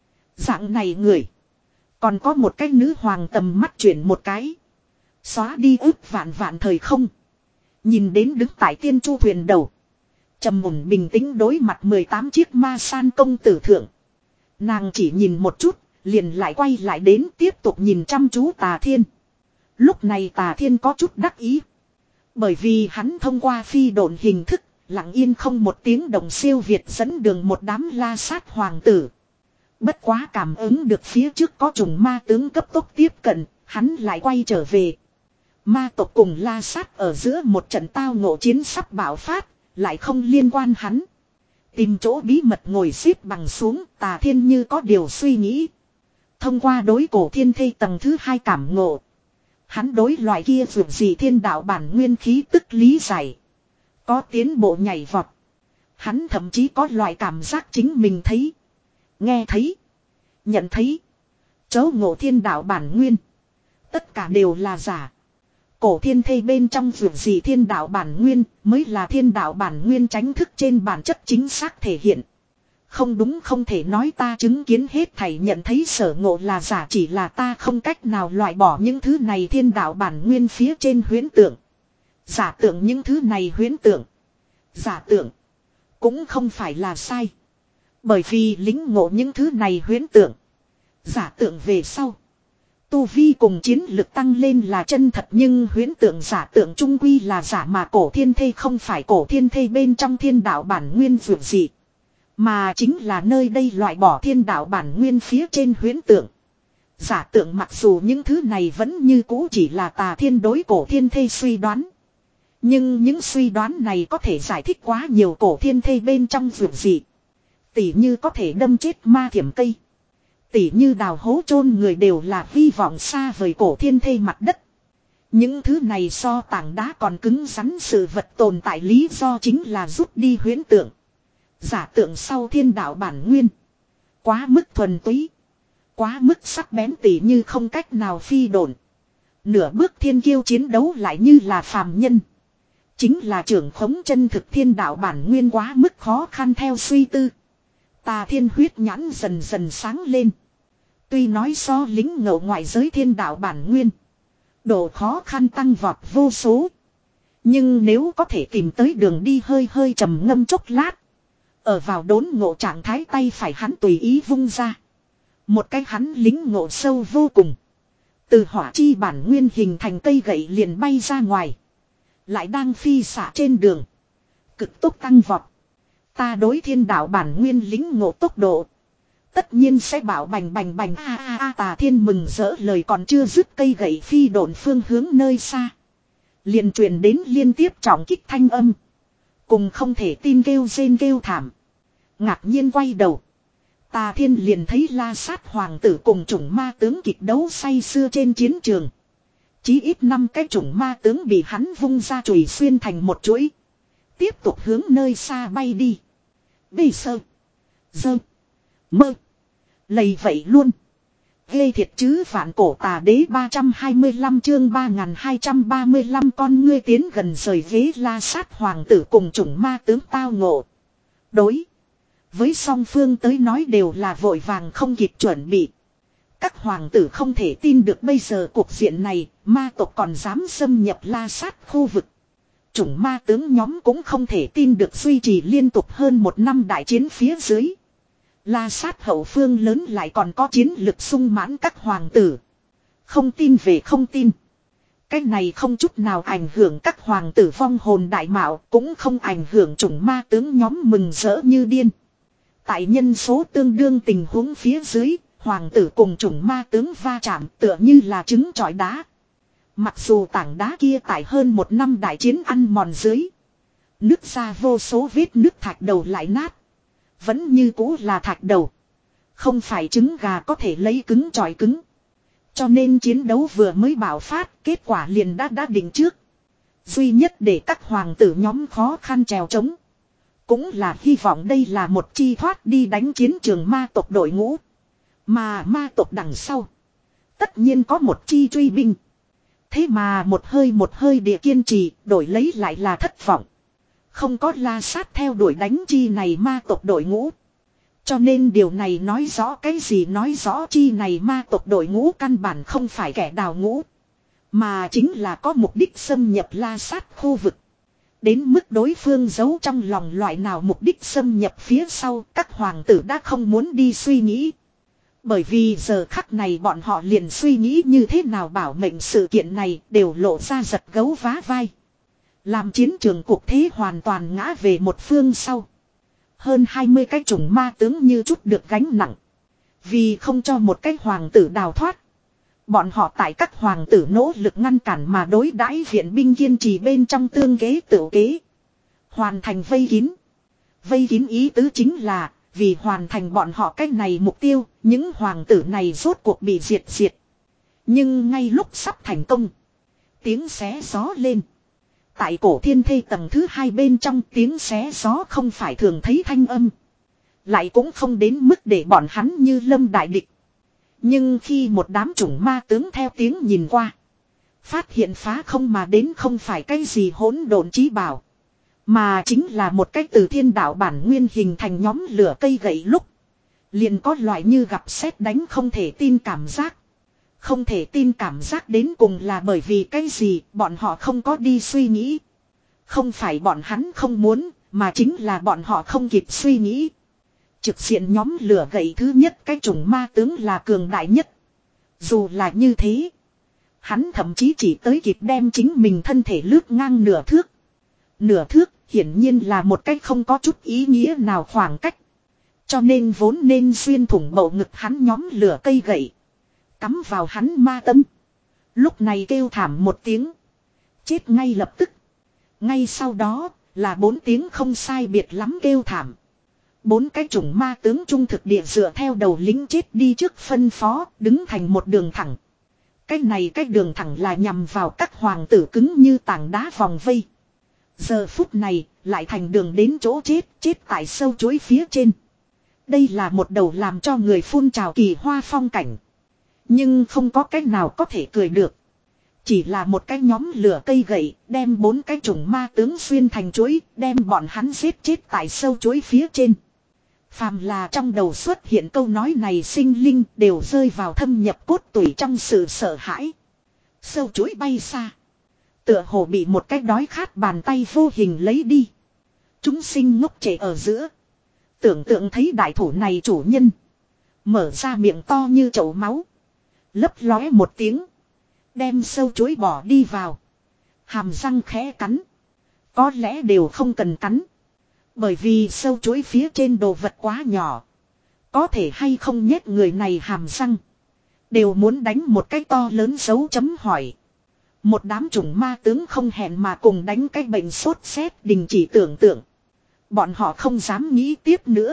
Dạng này người. Còn có một cái nữ hoàng tầm mắt chuyển một cái. Xóa đi ức vạn vạn thời không. Nhìn đến đứng tại tiên chu thuyền đầu. Trầm ổn bình tĩnh đối mặt mười tám chiếc ma san công tử thượng. Nàng chỉ nhìn một chút. Liền lại quay lại đến tiếp tục nhìn chăm chú Tà Thiên. Lúc này Tà Thiên có chút đắc ý. Bởi vì hắn thông qua phi độn hình thức. Lặng yên không một tiếng động siêu việt dẫn đường một đám la sát hoàng tử. Bất quá cảm ứng được phía trước có trùng ma tướng cấp tốc tiếp cận, hắn lại quay trở về. Ma tộc cùng la sát ở giữa một trận tao ngộ chiến sắp bạo phát, lại không liên quan hắn. Tìm chỗ bí mật ngồi xếp bằng xuống, Tà Thiên như có điều suy nghĩ. Thông qua đối cổ thiên thê tầng thứ hai cảm ngộ. Hắn đối loại kia vượt gì thiên đạo bản nguyên khí tức lý giải. Có tiến bộ nhảy vọt. Hắn thậm chí có loại cảm giác chính mình thấy. Nghe thấy. Nhận thấy. Chấu ngộ thiên đạo bản nguyên. Tất cả đều là giả. Cổ thiên thê bên trong vượt gì thiên đạo bản nguyên mới là thiên đạo bản nguyên tránh thức trên bản chất chính xác thể hiện. Không đúng, không thể nói ta chứng kiến hết thảy nhận thấy sở ngộ là giả, chỉ là ta không cách nào loại bỏ những thứ này thiên đạo bản nguyên phía trên huyễn tượng. Giả tượng những thứ này huyễn tượng. Giả tượng. Cũng không phải là sai. Bởi vì lính ngộ những thứ này huyễn tượng. Giả tượng về sau. Tu vi cùng chiến lực tăng lên là chân thật nhưng huyễn tượng giả tượng trung quy là giả mà cổ thiên thê không phải cổ thiên thê bên trong thiên đạo bản nguyên vượt gì. Mà chính là nơi đây loại bỏ thiên đạo bản nguyên phía trên huyễn tượng. Giả tượng mặc dù những thứ này vẫn như cũ chỉ là tà thiên đối cổ thiên thê suy đoán. Nhưng những suy đoán này có thể giải thích quá nhiều cổ thiên thê bên trong vượt gì. Tỉ như có thể đâm chết ma thiểm cây. Tỉ như đào hố chôn người đều là hy vọng xa vời cổ thiên thê mặt đất. Những thứ này so tảng đá còn cứng rắn sự vật tồn tại lý do chính là rút đi huyễn tượng. Giả tượng sau thiên đạo bản nguyên. Quá mức thuần túy. Quá mức sắc bén tỉ như không cách nào phi độn. Nửa bước thiên kiêu chiến đấu lại như là phàm nhân. Chính là trưởng khống chân thực thiên đạo bản nguyên quá mức khó khăn theo suy tư. Tà thiên huyết nhãn dần dần sáng lên. Tuy nói so lính ngộ ngoại giới thiên đạo bản nguyên. Độ khó khăn tăng vọt vô số. Nhưng nếu có thể tìm tới đường đi hơi hơi trầm ngâm chốc lát. Ở vào đốn ngộ trạng thái tay phải hắn tùy ý vung ra. Một cái hắn lính ngộ sâu vô cùng. Từ hỏa chi bản nguyên hình thành cây gậy liền bay ra ngoài. Lại đang phi xạ trên đường. Cực tốc tăng vọt. Ta đối thiên đạo bản nguyên lính ngộ tốc độ. Tất nhiên sẽ bảo bành bành bành a a a tà thiên mừng rỡ lời còn chưa dứt cây gậy phi độn phương hướng nơi xa. Liền truyền đến liên tiếp trọng kích thanh âm. Cùng không thể tin kêu rên kêu thảm. Ngạc nhiên quay đầu. Tà thiên liền thấy La Sát hoàng tử cùng chủng ma tướng kịch đấu say sưa trên chiến trường. Chí ít năm cái chủng ma tướng bị hắn vung ra chùy xuyên thành một chuỗi. Tiếp tục hướng nơi xa bay đi. Bì sơ. Dơ. Mơ. Lầy vậy luôn. Ghê thiệt chứ vạn cổ tà đế ba trăm hai mươi lăm chương ba nghìn hai trăm ba mươi lăm con ngươi tiến gần rời ghế La Sát hoàng tử cùng chủng ma tướng tao ngộ. Đối. Với song phương tới nói đều là vội vàng không kịp chuẩn bị. Các hoàng tử không thể tin được bây giờ cuộc diện này, ma tộc còn dám xâm nhập La Sát khu vực. Chủng ma tướng nhóm cũng không thể tin được duy trì liên tục hơn một năm đại chiến phía dưới. La Sát hậu phương lớn lại còn có chiến lực sung mãn các hoàng tử. Không tin về không tin. Cái này không chút nào ảnh hưởng các hoàng tử vong hồn đại mạo, cũng không ảnh hưởng chủng ma tướng nhóm mừng rỡ như điên. Tại nhân số tương đương tình huống phía dưới, hoàng tử cùng chủng ma tướng va chạm tựa như là trứng trọi đá. Mặc dù tảng đá kia tại hơn một năm đại chiến ăn mòn dưới. Nứt ra vô số vết nứt thạch đầu lại nát. Vẫn như cũ là thạch đầu. Không phải trứng gà có thể lấy cứng trọi cứng. Cho nên chiến đấu vừa mới bạo phát, kết quả liền đã đã định trước. Duy nhất để các hoàng tử nhóm khó khăn trèo trống. Cũng là hy vọng đây là một chi thoát đi đánh chiến trường ma tộc đội ngũ. Mà ma tộc đằng sau. Tất nhiên có một chi truy binh. Thế mà một hơi một hơi địa kiên trì, đổi lấy lại là thất vọng. Không có La Sát theo đuổi đánh chi này ma tộc đội ngũ. Cho nên điều này nói rõ cái gì, nói rõ chi này ma tộc đội ngũ căn bản không phải kẻ đào ngũ. Mà chính là có mục đích xâm nhập La Sát khu vực. Đến mức đối phương giấu trong lòng loại nào mục đích xâm nhập phía sau, các hoàng tử đã không muốn đi suy nghĩ. Bởi vì giờ khắc này bọn họ liền suy nghĩ như thế nào bảo mệnh sự kiện này đều lộ ra giật gấu vá vai. Làm chiến trường cuộc thế hoàn toàn ngã về một phương sau. Hơn hai mươi cái chủng ma tướng như chút được gánh nặng. Vì không cho một cái hoàng tử đào thoát. Bọn họ tại các hoàng tử nỗ lực ngăn cản mà đối đãi viện binh kiên trì bên trong tương kế tự kế. Hoàn thành vây kín. Vây kín ý tứ chính là vì hoàn thành bọn họ cái này mục tiêu, những hoàng tử này rốt cuộc bị diệt diệt. Nhưng ngay lúc sắp thành công, tiếng xé gió lên. Tại cổ thiên thê tầng thứ hai bên trong tiếng xé gió không phải thường thấy thanh âm. Lại cũng không đến mức để bọn hắn như lâm đại địch. Nhưng khi một đám chủng ma tướng theo tiếng nhìn qua. Phát hiện phá không mà đến không phải cái gì hỗn độn chí bảo. Mà chính là một cái từ thiên đạo bản nguyên hình thành nhóm lửa cây gậy lúc. Liền có loại như gặp sét đánh không thể tin cảm giác. Không thể tin cảm giác đến cùng là bởi vì cái gì bọn họ không có đi suy nghĩ. Không phải bọn hắn không muốn, mà chính là bọn họ không kịp suy nghĩ. Trực diện nhóm lửa gậy thứ nhất cái chủng ma tướng là cường đại nhất. Dù là như thế, hắn thậm chí chỉ tới kịp đem chính mình thân thể lướt ngang nửa thước. Nửa thước hiển nhiên là một cách không có chút ý nghĩa nào khoảng cách. Cho nên vốn nên xuyên thủng bầu ngực hắn nhóm lửa cây gậy. Cắm vào hắn ma tâm. Lúc này kêu thảm một tiếng. Chết ngay lập tức. Ngay sau đó là bốn tiếng không sai biệt lắm kêu thảm. Bốn cái chủng ma tướng trung thực địa dựa theo đầu lính chết đi trước phân phó đứng thành một đường thẳng. Cái này cái đường thẳng là nhằm vào các hoàng tử cứng như tảng đá vòng vây. Giờ phút này lại thành đường đến chỗ chết, chết tại sâu chuối phía trên. Đây là một đầu làm cho người phun trào kỳ hoa phong cảnh. Nhưng không có cách nào có thể cười được. Chỉ là một cái nhóm lửa cây gậy, đem bốn cái chủng ma tướng xuyên thành chuối, đem bọn hắn giết chết tại sâu chuối phía trên. Phàm là trong đầu xuất hiện câu nói này sinh linh đều rơi vào thâm nhập cốt tủy trong sự sợ hãi. Sâu chuối bay xa. Tựa hồ bị một cái đói khát bàn tay vô hình lấy đi. Chúng sinh ngốc trệ ở giữa. Tưởng tượng thấy đại thủ này chủ nhân. Mở ra miệng to như chậu máu. Lấp lóe một tiếng. Đem sâu chuối bỏ đi vào. Hàm răng khẽ cắn. Có lẽ đều không cần cắn. Bởi vì sâu chuối phía trên đồ vật quá nhỏ. Có thể hay không nhét người này hàm răng. Đều muốn đánh một cái to lớn dấu chấm hỏi. Một đám chủng ma tướng không hẹn mà cùng đánh cái bệnh sốt rét đình chỉ tưởng tượng. Bọn họ không dám nghĩ tiếp nữa.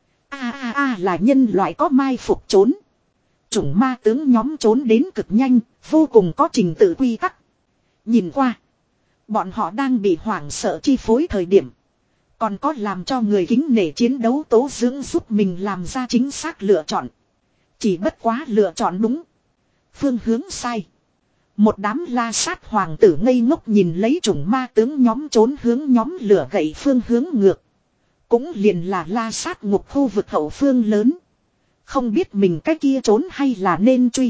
A a a là nhân loại có mai phục trốn. Chủng ma tướng nhóm trốn đến cực nhanh, vô cùng có trình tự quy tắc. Nhìn qua, bọn họ đang bị hoảng sợ chi phối thời điểm. Còn có làm cho người kính nể chiến đấu tố dưỡng giúp mình làm ra chính xác lựa chọn. Chỉ bất quá lựa chọn đúng. Phương hướng sai. Một đám la sát hoàng tử ngây ngốc nhìn lấy chủng ma tướng nhóm trốn hướng nhóm lửa gậy phương hướng ngược. Cũng liền là la sát ngục khu vực hậu phương lớn. Không biết mình cái kia trốn hay là nên truy.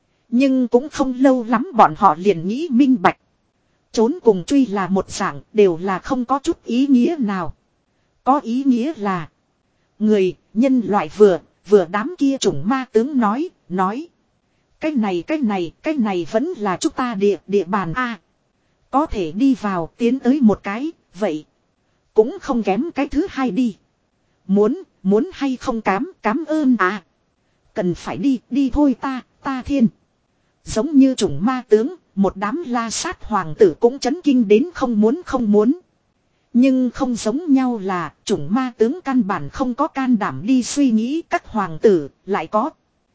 Nhưng cũng không lâu lắm bọn họ liền nghĩ minh bạch. Trốn cùng truy là một dạng đều là không có chút ý nghĩa nào. Có ý nghĩa là người, nhân loại vừa, vừa đám kia chủng ma tướng nói, nói. Cái này cái này cái này vẫn là chúng ta địa địa bàn A. Có thể đi vào tiến tới một cái, vậy. Cũng không kém cái thứ hai đi. Muốn, muốn hay không cám, cám ơn à. Cần phải đi, đi thôi ta, ta thiên. Giống như chủng ma tướng, một đám la sát hoàng tử cũng chấn kinh đến không muốn không muốn. Nhưng không giống nhau là chủng ma tướng căn bản không có can đảm đi suy nghĩ các hoàng tử lại có.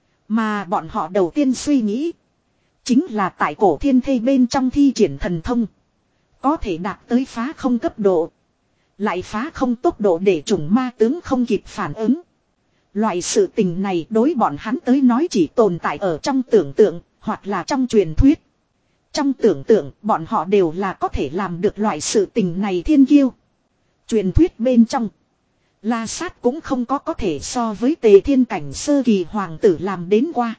Mà bọn họ đầu tiên suy nghĩ. Chính là tại cổ thiên thây bên trong thi triển thần thông. Có thể đạt tới phá không cấp độ. Lại phá không tốc độ để chủng ma tướng không kịp phản ứng. Loại sự tình này đối bọn hắn tới nói chỉ tồn tại ở trong tưởng tượng hoặc là trong truyền thuyết. Trong tưởng tượng bọn họ đều là có thể làm được loại sự tình này thiên kiêu. Truyền thuyết bên trong. La sát cũng không có có thể so với tề thiên cảnh sơ kỳ hoàng tử làm đến qua.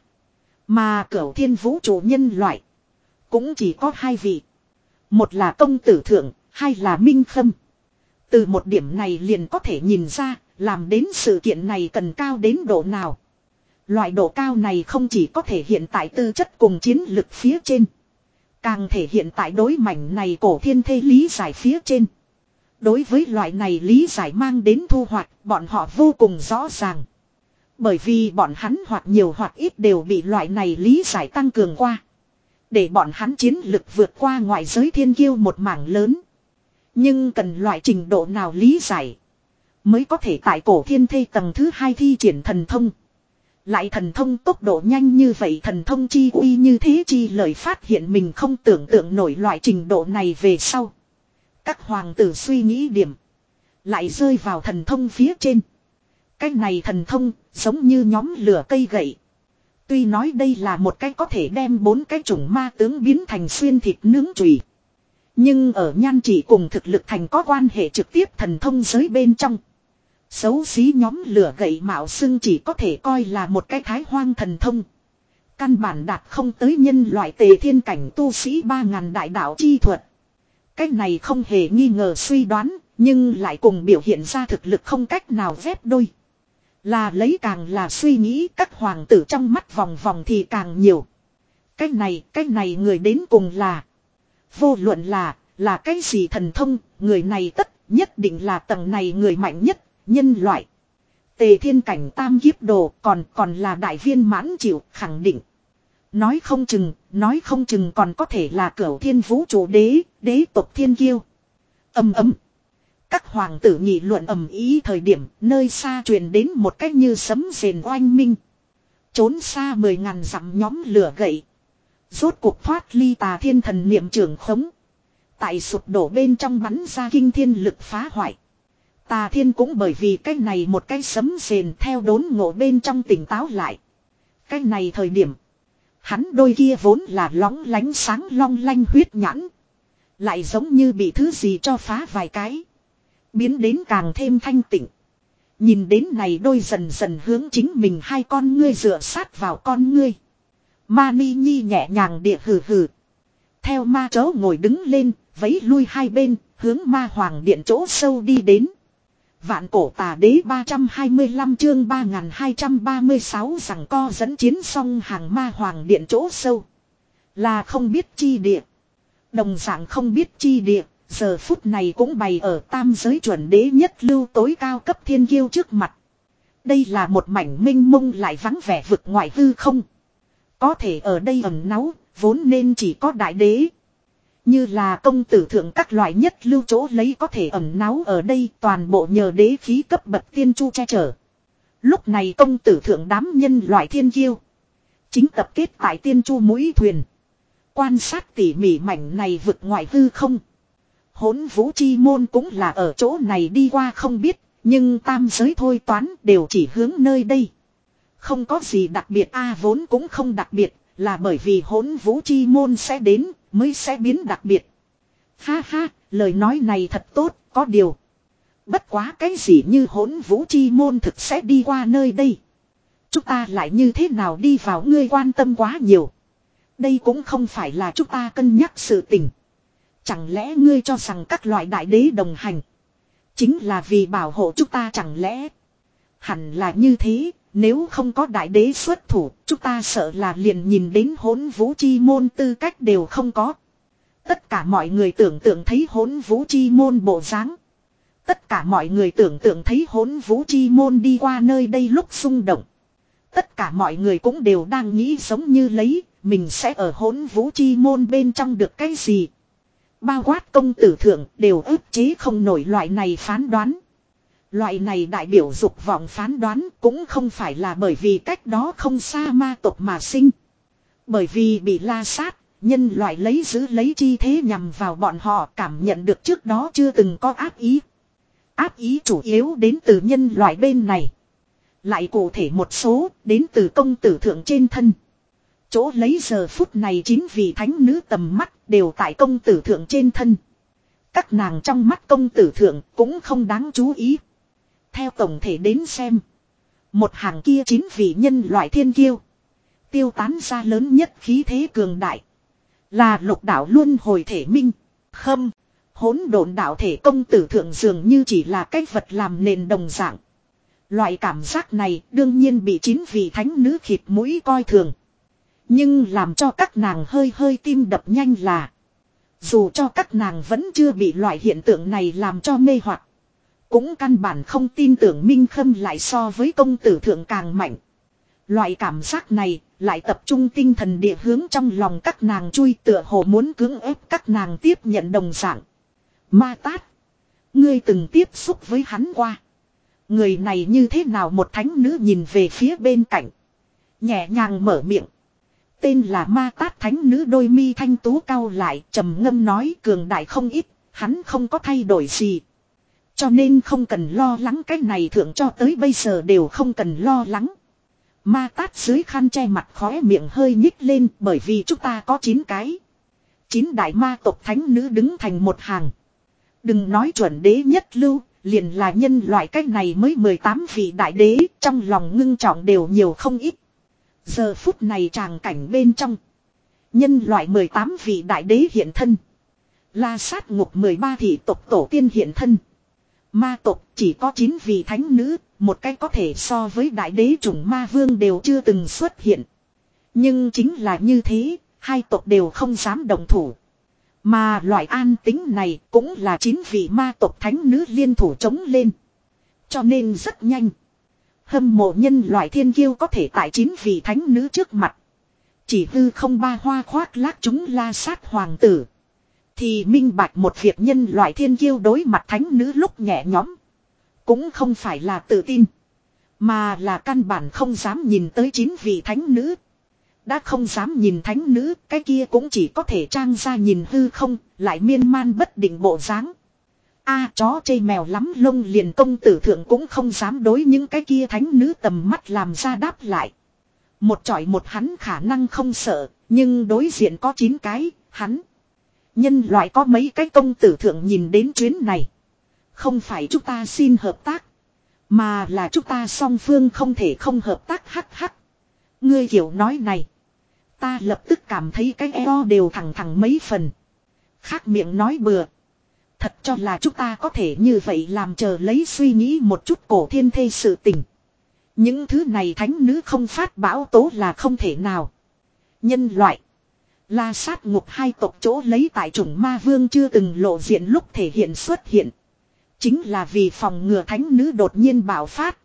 Mà cửu thiên vũ trụ nhân loại. Cũng chỉ có hai vị. Một là công tử thượng, hai là minh khâm. Từ một điểm này liền có thể nhìn ra, làm đến sự kiện này cần cao đến độ nào. Loại độ cao này không chỉ có thể hiện tại tư chất cùng chiến lực phía trên. Càng thể hiện tại đối mảnh này cổ thiên thê lý giải phía trên. Đối với loại này lý giải mang đến thu hoạch, bọn họ vô cùng rõ ràng. Bởi vì bọn hắn hoặc nhiều hoặc ít đều bị loại này lý giải tăng cường qua. Để bọn hắn chiến lực vượt qua ngoại giới thiên kiêu một mảng lớn. Nhưng cần loại trình độ nào lý giải mới có thể tại cổ thiên thê tầng thứ hai thi triển thần thông. Lại thần thông tốc độ nhanh như vậy, thần thông chi uy như thế chi lời phát hiện mình không tưởng tượng nổi loại trình độ này về sau. Các hoàng tử suy nghĩ điểm. Lại rơi vào thần thông phía trên. Cái này thần thông giống như nhóm lửa cây gậy. Tuy nói đây là một cái có thể đem bốn cái chủng ma tướng biến thành xuyên thịt nướng chùy. Nhưng ở nhan chỉ cùng thực lực thành có quan hệ trực tiếp thần thông giới bên trong. Xấu xí nhóm lửa gậy mạo xưng chỉ có thể coi là một cái thái hoang thần thông. Căn bản đạt không tới nhân loại tề thiên cảnh tu sĩ ba ngàn đại đạo chi thuật. Cái này không hề nghi ngờ suy đoán, nhưng lại cùng biểu hiện ra thực lực không cách nào ghép đôi. Là lấy càng là suy nghĩ các hoàng tử trong mắt vòng vòng thì càng nhiều. Cái này, cái này người đến cùng là. Vô luận là, là cái gì thần thông, người này tất nhất định là tầng này người mạnh nhất, nhân loại. Tề thiên cảnh tam kiếp đồ còn còn là đại viên mãn chịu khẳng định. Nói không chừng, nói không chừng còn có thể là cửu thiên vũ trụ đế, đế tộc thiên kiêu. Ầm ầm. Các hoàng tử nghị luận ầm ý thời điểm nơi xa truyền đến một cách như sấm rền oanh minh. Trốn xa mười ngàn dặm nhóm lửa gậy. Rốt cuộc thoát ly tà thiên thần niệm trưởng khống. Tại sụp đổ bên trong bắn ra kinh thiên lực phá hoại. Tà thiên cũng bởi vì cái này một cái sấm rền theo đốn ngộ bên trong tỉnh táo lại. Cái này thời điểm. Hắn đôi kia vốn là lóng lánh sáng long lanh huyết nhãn. Lại giống như bị thứ gì cho phá vài cái. Biến đến càng thêm thanh tịnh. Nhìn đến này đôi dần dần hướng chính mình hai con ngươi dựa sát vào con ngươi. Ma Ni Nhi nhẹ nhàng địa hừ hừ. Theo ma chó ngồi đứng lên, vẫy lui hai bên, hướng ma hoàng điện chỗ sâu đi đến. Vạn cổ tà đế ba trăm hai mươi lăm chương ba nghìn hai trăm ba mươi sáu rằng co dẫn chiến xong hàng ma hoàng điện chỗ sâu. Là không biết chi địa. Đồng dạng không biết chi địa, giờ phút này cũng bày ở tam giới chuẩn đế nhất lưu tối cao cấp thiên kiêu trước mặt. Đây là một mảnh minh mông lại vắng vẻ vực ngoại hư không. Có thể ở đây ẩn náu, vốn nên chỉ có đại đế. Như là công tử thượng các loại nhất lưu chỗ lấy có thể ẩn náu ở đây toàn bộ nhờ đế khí cấp bậc tiên chu che chở. Lúc này công tử thượng đám nhân loại thiên kiêu. Chính tập kết tại tiên chu mũi thuyền. Quan sát tỉ mỉ mảnh này vực ngoại hư không. Hỗn vũ chi môn cũng là ở chỗ này đi qua không biết. Nhưng tam giới thôi toán đều chỉ hướng nơi đây. Không có gì đặc biệt a vốn cũng không đặc biệt. Là bởi vì hỗn vũ chi môn sẽ đến mới sẽ biến đặc biệt. Ha ha, lời nói này thật tốt, có điều. Bất quá cái gì như hỗn vũ chi môn thực sẽ đi qua nơi đây. Chúng ta lại như thế nào đi vào ngươi quan tâm quá nhiều. Đây cũng không phải là chúng ta cân nhắc sự tình. Chẳng lẽ ngươi cho rằng các loại đại đế đồng hành. Chính là vì bảo hộ chúng ta chẳng lẽ. Hẳn là như thế. Nếu không có đại đế xuất thủ, chúng ta sợ là liền nhìn đến hỗn vũ chi môn tư cách đều không có. Tất cả mọi người tưởng tượng thấy hỗn vũ chi môn bộ dáng. Tất cả mọi người tưởng tượng thấy hỗn vũ chi môn đi qua nơi đây lúc xung động. Tất cả mọi người cũng đều đang nghĩ giống như lấy, mình sẽ ở hỗn vũ chi môn bên trong được cái gì. Bao quát công tử thượng đều ức chế không nổi loại này phán đoán. Loại này đại biểu dục vọng phán đoán cũng không phải là bởi vì cách đó không xa ma tộc mà sinh. Bởi vì bị la sát, nhân loại lấy giữ lấy chi thế nhằm vào bọn họ cảm nhận được trước đó chưa từng có ác ý. Ác ý chủ yếu đến từ nhân loại bên này. Lại cụ thể một số đến từ công tử thượng trên thân. Chỗ lấy giờ phút này chín vị thánh nữ tầm mắt đều tại công tử thượng trên thân. Các nàng trong mắt công tử thượng cũng không đáng chú ý. Theo tổng thể đến xem. Một hàng kia chín vị nhân loại thiên kiêu. Tiêu tán ra lớn nhất khí thế cường đại. Là lục đạo luân hồi thể minh. Khâm. Hỗn độn đạo thể công tử thượng dường như chỉ là cái vật làm nền đồng dạng. Loại cảm giác này đương nhiên bị chín vị thánh nữ khịt mũi coi thường. Nhưng làm cho các nàng hơi hơi tim đập nhanh là. Dù cho các nàng vẫn chưa bị loại hiện tượng này làm cho mê hoặc. Cũng căn bản không tin tưởng Minh Khâm lại so với công tử thượng càng mạnh. Loại cảm giác này lại tập trung tinh thần địa hướng trong lòng các nàng chui tựa hồ muốn cưỡng ép các nàng tiếp nhận đồng dạng. Ma Tát. Ngươi từng tiếp xúc với hắn qua. Người này như thế nào một thánh nữ nhìn về phía bên cạnh. Nhẹ nhàng mở miệng. Tên là Ma Tát thánh nữ đôi mi thanh tú cau lại trầm ngâm nói cường đại không ít. Hắn không có thay đổi gì. Cho nên không cần lo lắng cái này thượng cho tới bây giờ đều không cần lo lắng. Ma Tát dưới khăn che mặt khóe miệng hơi nhích lên bởi vì chúng ta có chín cái. Chín đại ma tộc thánh nữ đứng thành một hàng. Đừng nói chuẩn đế nhất lưu, liền là nhân loại cách này mới mười tám vị đại đế, trong lòng ngưng trọng đều nhiều không ít. Giờ phút này tràng cảnh bên trong. Nhân loại mười tám vị đại đế hiện thân. La sát ngục mười ba thị tộc tổ tiên hiện thân. Ma tộc chỉ có chín vị thánh nữ, một cái có thể so với đại đế chủng ma vương đều chưa từng xuất hiện. Nhưng chính là như thế, hai tộc đều không dám động thủ. Mà loại an tính này cũng là chín vị ma tộc thánh nữ liên thủ chống lên. Cho nên rất nhanh. Hâm mộ nhân loại thiên kiêu có thể tại chín vị thánh nữ trước mặt. Chỉ hư không ba hoa khoác lác chúng la sát hoàng tử. Thì minh bạch một việc nhân loại thiên kiêu đối mặt thánh nữ lúc nhẹ nhõm. Cũng không phải là tự tin. Mà là căn bản không dám nhìn tới chín vị thánh nữ. Đã không dám nhìn thánh nữ, cái kia cũng chỉ có thể trang ra nhìn hư không, lại miên man bất định bộ dáng. A chó chê mèo lắm lông liền công tử thượng cũng không dám đối những cái kia thánh nữ tầm mắt làm ra đáp lại. Một chọi một hắn khả năng không sợ, nhưng đối diện có chín cái, hắn. Nhân loại có mấy cái công tử thượng nhìn đến chuyến này. Không phải chúng ta xin hợp tác, mà là chúng ta song phương không thể không hợp tác hắc hắc. Ngươi kiểu nói này. Ta lập tức cảm thấy cái eo đều thẳng thẳng mấy phần. Khác miệng nói bừa. Thật cho là chúng ta có thể như vậy làm chờ lấy suy nghĩ một chút cổ thiên thê sự tình. Những thứ này thánh nữ không phát bão tố là không thể nào. Nhân loại. La sát ngục hai tộc chỗ lấy tại chủng ma vương chưa từng lộ diện lúc thể hiện xuất hiện. Chính là vì phòng ngừa thánh nữ đột nhiên bạo phát.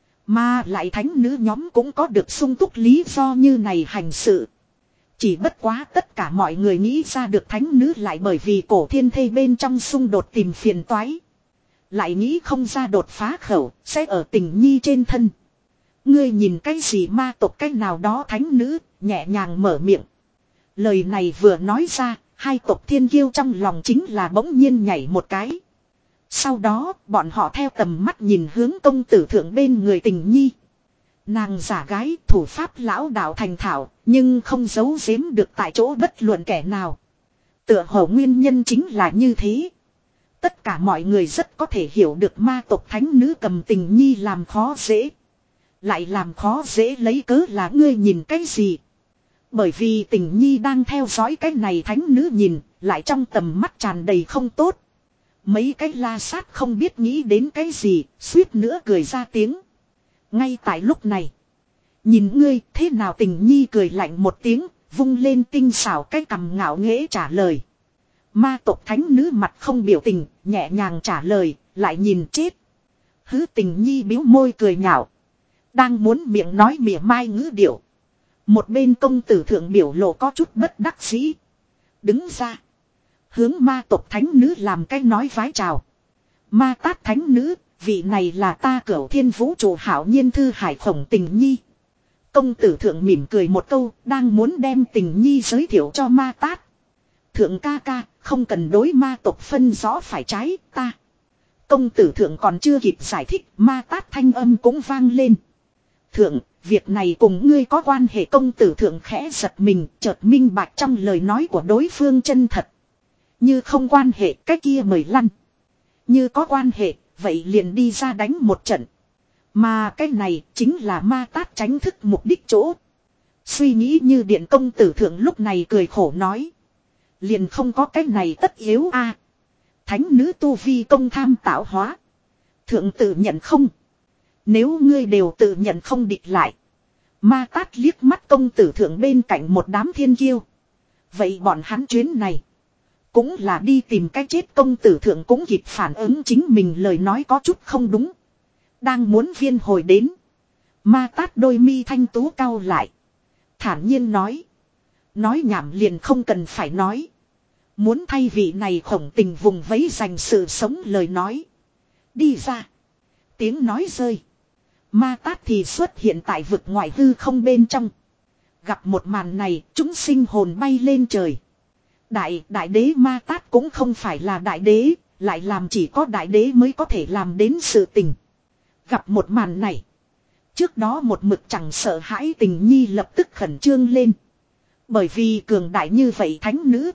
Mà lại thánh nữ nhóm cũng có được sung túc lý do như này hành sự. Chỉ bất quá tất cả mọi người nghĩ ra được thánh nữ lại bởi vì cổ thiên thê bên trong xung đột tìm phiền toái. Lại nghĩ không ra đột phá khẩu, sẽ ở tình nhi trên thân. Ngươi nhìn cái gì ma tộc cái nào đó thánh nữ, nhẹ nhàng mở miệng. Lời này vừa nói ra, hai tộc thiên kiêu trong lòng chính là bỗng nhiên nhảy một cái. Sau đó, bọn họ theo tầm mắt nhìn hướng công tử thượng bên người tình nhi. Nàng giả gái thủ pháp lão đạo thành thạo, nhưng không giấu giếm được tại chỗ bất luận kẻ nào. Tựa hồ nguyên nhân chính là như thế. Tất cả mọi người rất có thể hiểu được ma tộc thánh nữ cầm tình nhi làm khó dễ. Lại làm khó dễ lấy cớ là ngươi nhìn cái gì. Bởi vì tình nhi đang theo dõi cái này thánh nữ nhìn, lại trong tầm mắt tràn đầy không tốt. Mấy cái la sát không biết nghĩ đến cái gì, suýt nữa cười ra tiếng. Ngay tại lúc này, nhìn ngươi thế nào tình nhi cười lạnh một tiếng, vung lên tinh xảo cái cằm ngạo nghễ trả lời. Ma tộc thánh nữ mặt không biểu tình, nhẹ nhàng trả lời, lại nhìn chết. Hứ tình nhi biếu môi cười nhạo. Đang muốn miệng nói mỉa mai ngữ điệu. Một bên công tử thượng biểu lộ có chút bất đắc dĩ. Đứng ra. Hướng ma tộc thánh nữ làm cái nói vái chào. Ma tát thánh nữ, vị này là ta Cửu Thiên Vũ trụ hảo nhiên thư hải khổng tình nhi. Công tử thượng mỉm cười một câu, đang muốn đem tình nhi giới thiệu cho ma tát. Thượng ca ca, không cần đối ma tộc phân rõ phải trái, ta. Công tử thượng còn chưa kịp giải thích, ma tát thanh âm cũng vang lên. Thượng, việc này cùng ngươi có quan hệ. Công tử thượng khẽ giật mình, chợt minh bạch trong lời nói của đối phương chân thật. Như không quan hệ, cái kia mời lăn. Như có quan hệ, vậy liền đi ra đánh một trận. Mà cái này chính là ma tát tránh thức mục đích chỗ. Suy nghĩ như điện công tử thượng lúc này cười khổ nói. Liền không có cái này tất yếu a. À, thánh nữ tu vi công tham tạo hóa. Thượng tự nhận không. Nếu ngươi đều tự nhận không địch lại. Ma tát liếc mắt công tử thượng bên cạnh một đám thiên kiêu. Vậy bọn hắn chuyến này. Cũng là đi tìm cái chết. Công tử thượng cũng kịp phản ứng chính mình lời nói có chút không đúng. Đang muốn viên hồi đến. Ma tát đôi mi thanh tú cau lại. Thản nhiên nói. Nói nhảm liền không cần phải nói. Muốn thay vị này khổng tình vùng vẫy dành sự sống lời nói. Đi ra. Tiếng nói rơi. Ma tát thì xuất hiện tại vực ngoại hư không bên trong. Gặp một màn này, chúng sinh hồn bay lên trời. Đại, đại đế ma tát cũng không phải là đại đế, lại làm chỉ có đại đế mới có thể làm đến sự tình. Gặp một màn này. Trước đó một mực chẳng sợ hãi tình nhi lập tức khẩn trương lên. Bởi vì cường đại như vậy thánh nữ.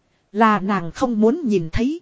Là nàng không muốn nhìn thấy.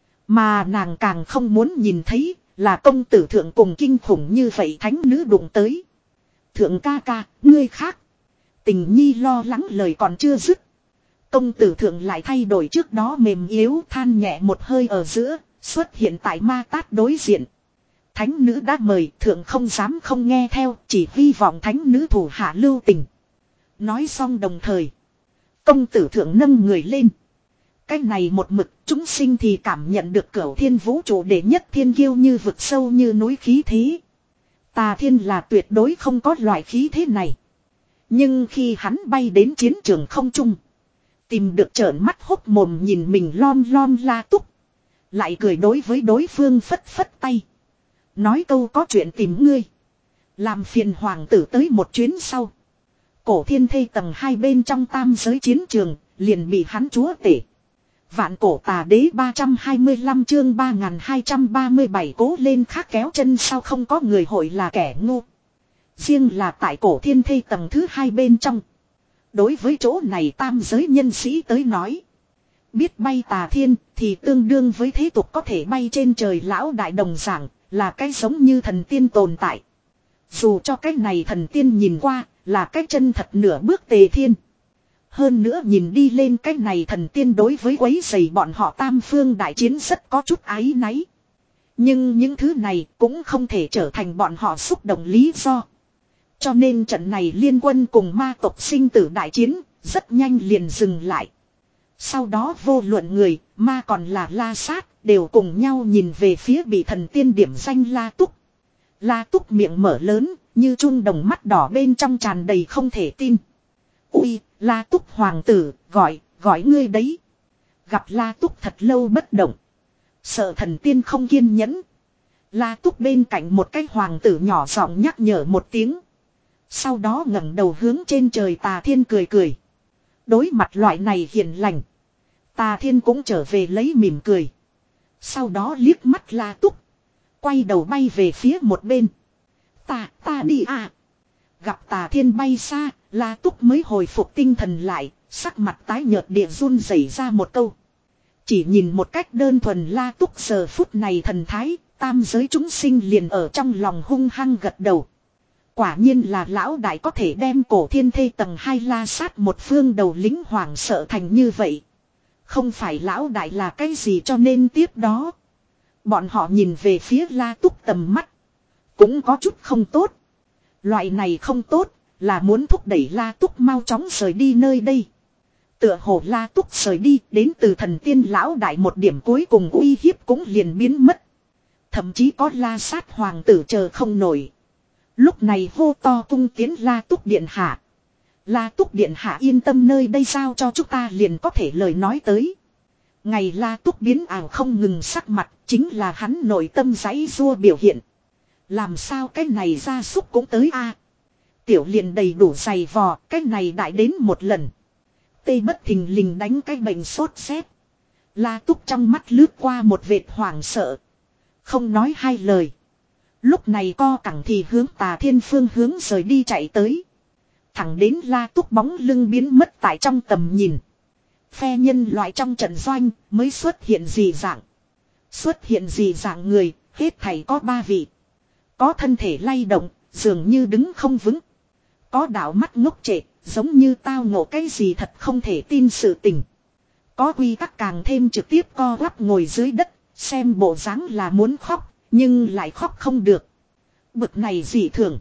Mà nàng càng không muốn nhìn thấy. Là công tử thượng cùng kinh khủng như vậy thánh nữ đụng tới. Thượng ca ca, ngươi khác. Tình nhi lo lắng lời còn chưa dứt. Công tử thượng lại thay đổi trước đó mềm yếu than nhẹ một hơi ở giữa. Xuất hiện tại ma tát đối diện. Thánh nữ đã mời, thượng không dám không nghe theo, chỉ hy vọng thánh nữ thủ hạ lưu tình. Nói xong đồng thời, công tử thượng nâng người lên. Cái này một mực, chúng sinh thì cảm nhận được cửu thiên vũ trụ đệ nhất thiên kiêu như vực sâu như núi khí thế. Tà thiên là tuyệt đối không có loại khí thế này. Nhưng khi hắn bay đến chiến trường không trung, tìm được trợn mắt hốc mồm nhìn mình lom lom La Túc, lại cười đối với đối phương phất phất tay. Nói câu có chuyện tìm ngươi. Làm phiền hoàng tử tới một chuyến sau. Cổ thiên thây tầng hai bên trong tam giới chiến trường, liền bị hắn chúa tể. Vạn cổ tà đế ba trăm hai mươi lăm chương ba nghìn hai trăm ba mươi bảy cố lên khác kéo chân sau không có người hội là kẻ ngu. Riêng là tại cổ thiên thây tầng thứ hai bên trong. Đối với chỗ này tam giới nhân sĩ tới nói. Biết bay tà thiên thì tương đương với thế tục có thể bay trên trời lão đại đồng giảng là cái giống như thần tiên tồn tại. Dù cho cái này thần tiên nhìn qua là cái chân thật nửa bước tề thiên. Hơn nữa nhìn đi lên cái này thần tiên đối với quấy rầy bọn họ tam phương đại chiến rất có chút áy náy. Nhưng những thứ này cũng không thể trở thành bọn họ xúc động lý do. Cho nên trận này liên quân cùng ma tộc sinh tử đại chiến rất nhanh liền dừng lại. Sau đó vô luận người, ma còn là La Sát, đều cùng nhau nhìn về phía bị thần tiên điểm danh La Túc. La Túc miệng mở lớn, như chuông đồng mắt đỏ bên trong tràn đầy không thể tin. Ui, La Túc hoàng tử, gọi, gọi ngươi đấy. Gặp La Túc thật lâu bất động. Sợ thần tiên không kiên nhẫn. La Túc bên cạnh một cái hoàng tử nhỏ giọng nhắc nhở một tiếng. Sau đó ngẩng đầu hướng trên trời tà thiên cười cười. Đối mặt loại này hiền lành. Tà thiên cũng trở về lấy mỉm cười. Sau đó liếc mắt La Túc. Quay đầu bay về phía một bên. Ta, ta đi à. Gặp tà thiên bay xa, La Túc mới hồi phục tinh thần lại, sắc mặt tái nhợt địa run rẩy ra một câu. Chỉ nhìn một cách đơn thuần La Túc giờ phút này thần thái, tam giới chúng sinh liền ở trong lòng hung hăng gật đầu. Quả nhiên là lão đại có thể đem cổ thiên thê tầng hai La Sát một phương đầu lính hoàng sợ thành như vậy. Không phải lão đại là cái gì cho nên tiếp đó. Bọn họ nhìn về phía La Túc tầm mắt. Cũng có chút không tốt. Loại này không tốt là muốn thúc đẩy La Túc mau chóng rời đi nơi đây. Tựa hồ La Túc rời đi đến từ thần tiên lão đại một điểm cuối cùng uy hiếp cũng liền biến mất. Thậm chí có La Sát hoàng tử chờ không nổi. Lúc này hô to cung tiến La Túc điện hạ. La Túc điện hạ yên tâm nơi đây giao cho chúng ta liền có thể lời nói tới. Ngày La Túc biến ảo không ngừng sắc mặt chính là hắn nội tâm giãy giụa biểu hiện. Làm sao cái này gia súc cũng tới a? Tiểu liền đầy đủ dày vò, cái này đại đến một lần. Tê bất thình lình đánh cái bệnh sốt rét. La Túc trong mắt lướt qua một vệt hoảng sợ. Không nói hai lời. Lúc này co cẳng thì hướng tà thiên phương hướng rời đi chạy tới. Thẳng đến La Túc bóng lưng biến mất tại trong tầm nhìn. Phe nhân loại trong trận doanh mới xuất hiện dị dạng. Xuất hiện dị dạng người, hết thảy có ba vị. Có thân thể lay động, dường như đứng không vững. Có đạo mắt ngốc trệ, giống như tao ngộ cái gì thật không thể tin sự tình. Có quy tắc càng thêm trực tiếp co quắp ngồi dưới đất, xem bộ dáng là muốn khóc, nhưng lại khóc không được. Bực này dị thường.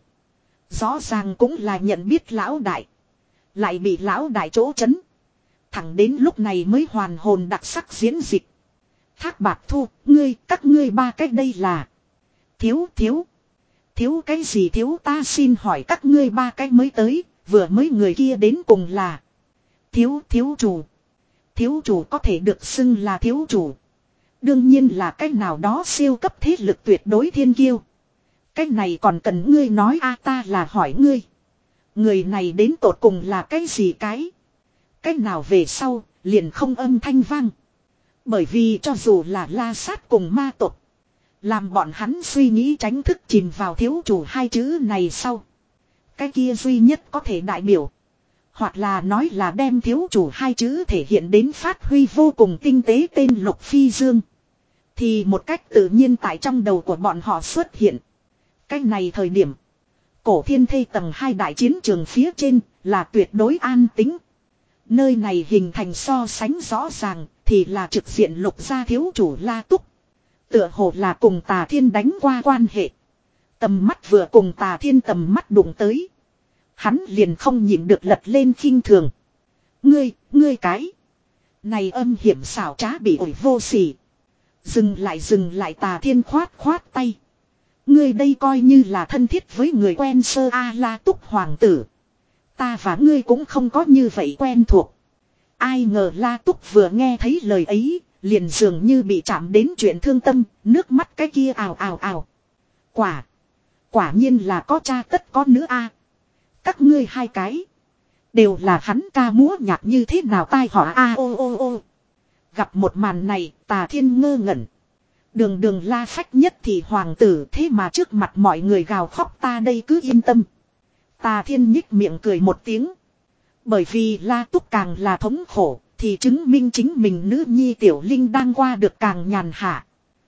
Rõ ràng cũng là nhận biết lão đại. Lại bị lão đại chỗ chấn. Thẳng đến lúc này mới hoàn hồn đặc sắc diễn dịch. Thác Bạt Thu, ngươi, các ngươi ba cách đây là. Thiếu, thiếu. Thiếu cái gì thiếu ta xin hỏi các ngươi ba cái mới tới, vừa mới người kia đến cùng là. Thiếu, thiếu chủ. Thiếu chủ có thể được xưng là thiếu chủ. Đương nhiên là cái nào đó siêu cấp thế lực tuyệt đối thiên kiêu. Cái này còn cần ngươi nói a ta là hỏi ngươi. Người này đến tột cùng là cái gì cái. Cái nào về sau, liền không âm thanh vang. Bởi vì cho dù là La Sát cùng ma tộc. Làm bọn hắn suy nghĩ tránh thức chìm vào thiếu chủ hai chữ này sau. Cái kia duy nhất có thể đại biểu. Hoặc là nói là đem thiếu chủ hai chữ thể hiện đến phát huy vô cùng tinh tế tên Lục Phi Dương. Thì một cách tự nhiên tại trong đầu của bọn họ xuất hiện. Cái này thời điểm. Cổ thiên thây tầng hai đại chiến trường phía trên là tuyệt đối an tính. Nơi này hình thành so sánh rõ ràng thì là trực diện lục gia thiếu chủ La Túc. Tựa hồ là cùng Tà Thiên đánh qua quan hệ. Tầm mắt vừa cùng Tà Thiên tầm mắt đụng tới. Hắn liền không nhịn được lật lên khinh thường. Ngươi, ngươi cái. Này âm hiểm xảo trá bị ổi vô sỉ. Dừng lại dừng lại Tà Thiên khoát khoát tay. Ngươi đây coi như là thân thiết với người quen sơ A La Túc hoàng tử. Ta và ngươi cũng không có như vậy quen thuộc. Ai ngờ La Túc vừa nghe thấy lời ấy, liền dường như bị chạm đến chuyện thương tâm, nước mắt cái kia ào ào ào. Quả, quả nhiên là có cha tất có nữ a. Các ngươi hai cái, đều là hắn ca múa nhạc như thế nào tai họa a ô ô ô. Gặp một màn này, Tà Thiên ngơ ngẩn. Đường đường La Phách nhất thì hoàng tử thế mà trước mặt mọi người gào khóc ta đây cứ yên tâm. Tà Thiên nhích miệng cười một tiếng. Bởi vì La Túc càng là thống khổ, thì chứng minh chính mình nữ nhi Tiểu Linh đang qua được càng nhàn hạ.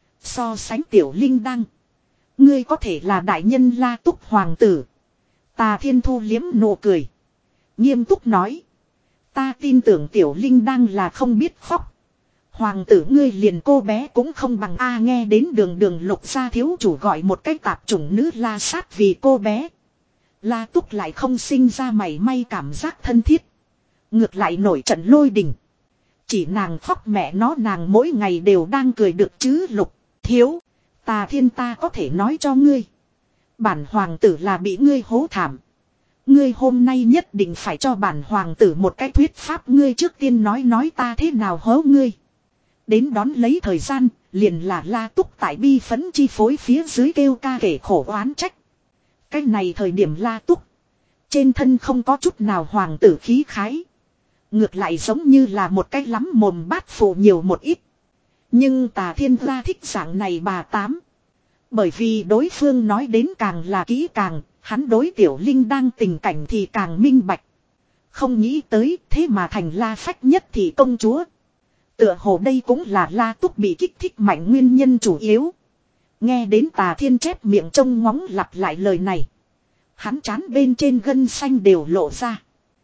So sánh Tiểu Linh đang, ngươi có thể là đại nhân La Túc hoàng tử. Tà Thiên thu liếm nụ cười. Nghiêm túc nói. Ta tin tưởng Tiểu Linh đang là không biết khóc. Hoàng tử ngươi liền cô bé cũng không bằng a. Nghe đến đường đường Lục gia thiếu chủ gọi một cách tạp chủng nữ La Sát vì cô bé. La Túc lại không sinh ra mảy may cảm giác thân thiết. Ngược lại nổi trận lôi đình. Chỉ nàng khóc mẹ nó nàng mỗi ngày đều đang cười được chứ Lục thiếu. Tà Thiên ta có thể nói cho ngươi. Bản hoàng tử là bị ngươi hố thảm. Ngươi hôm nay nhất định phải cho bản hoàng tử một cái thuyết pháp. Ngươi trước tiên nói nói ta thế nào hố ngươi. Đến đón lấy thời gian, liền là La Túc tại bi phấn chi phối phía dưới kêu ca kể khổ oán trách. Cái này thời điểm La Túc, trên thân không có chút nào hoàng tử khí khái. Ngược lại giống như là một cái lắm mồm bát phụ nhiều một ít. Nhưng Tà Thiên ra thích dạng này bà tám. Bởi vì đối phương nói đến càng là kỹ càng, hắn đối Tiểu Linh đang tình cảnh thì càng minh bạch. Không nghĩ tới thế mà thành La Phách nhất thì công chúa. Tựa hồ đây cũng là La Túc bị kích thích mạnh nguyên nhân chủ yếu. Nghe đến Tà Thiên chép miệng trông ngóng lặp lại lời này. Hắn trán bên trên gân xanh đều lộ ra.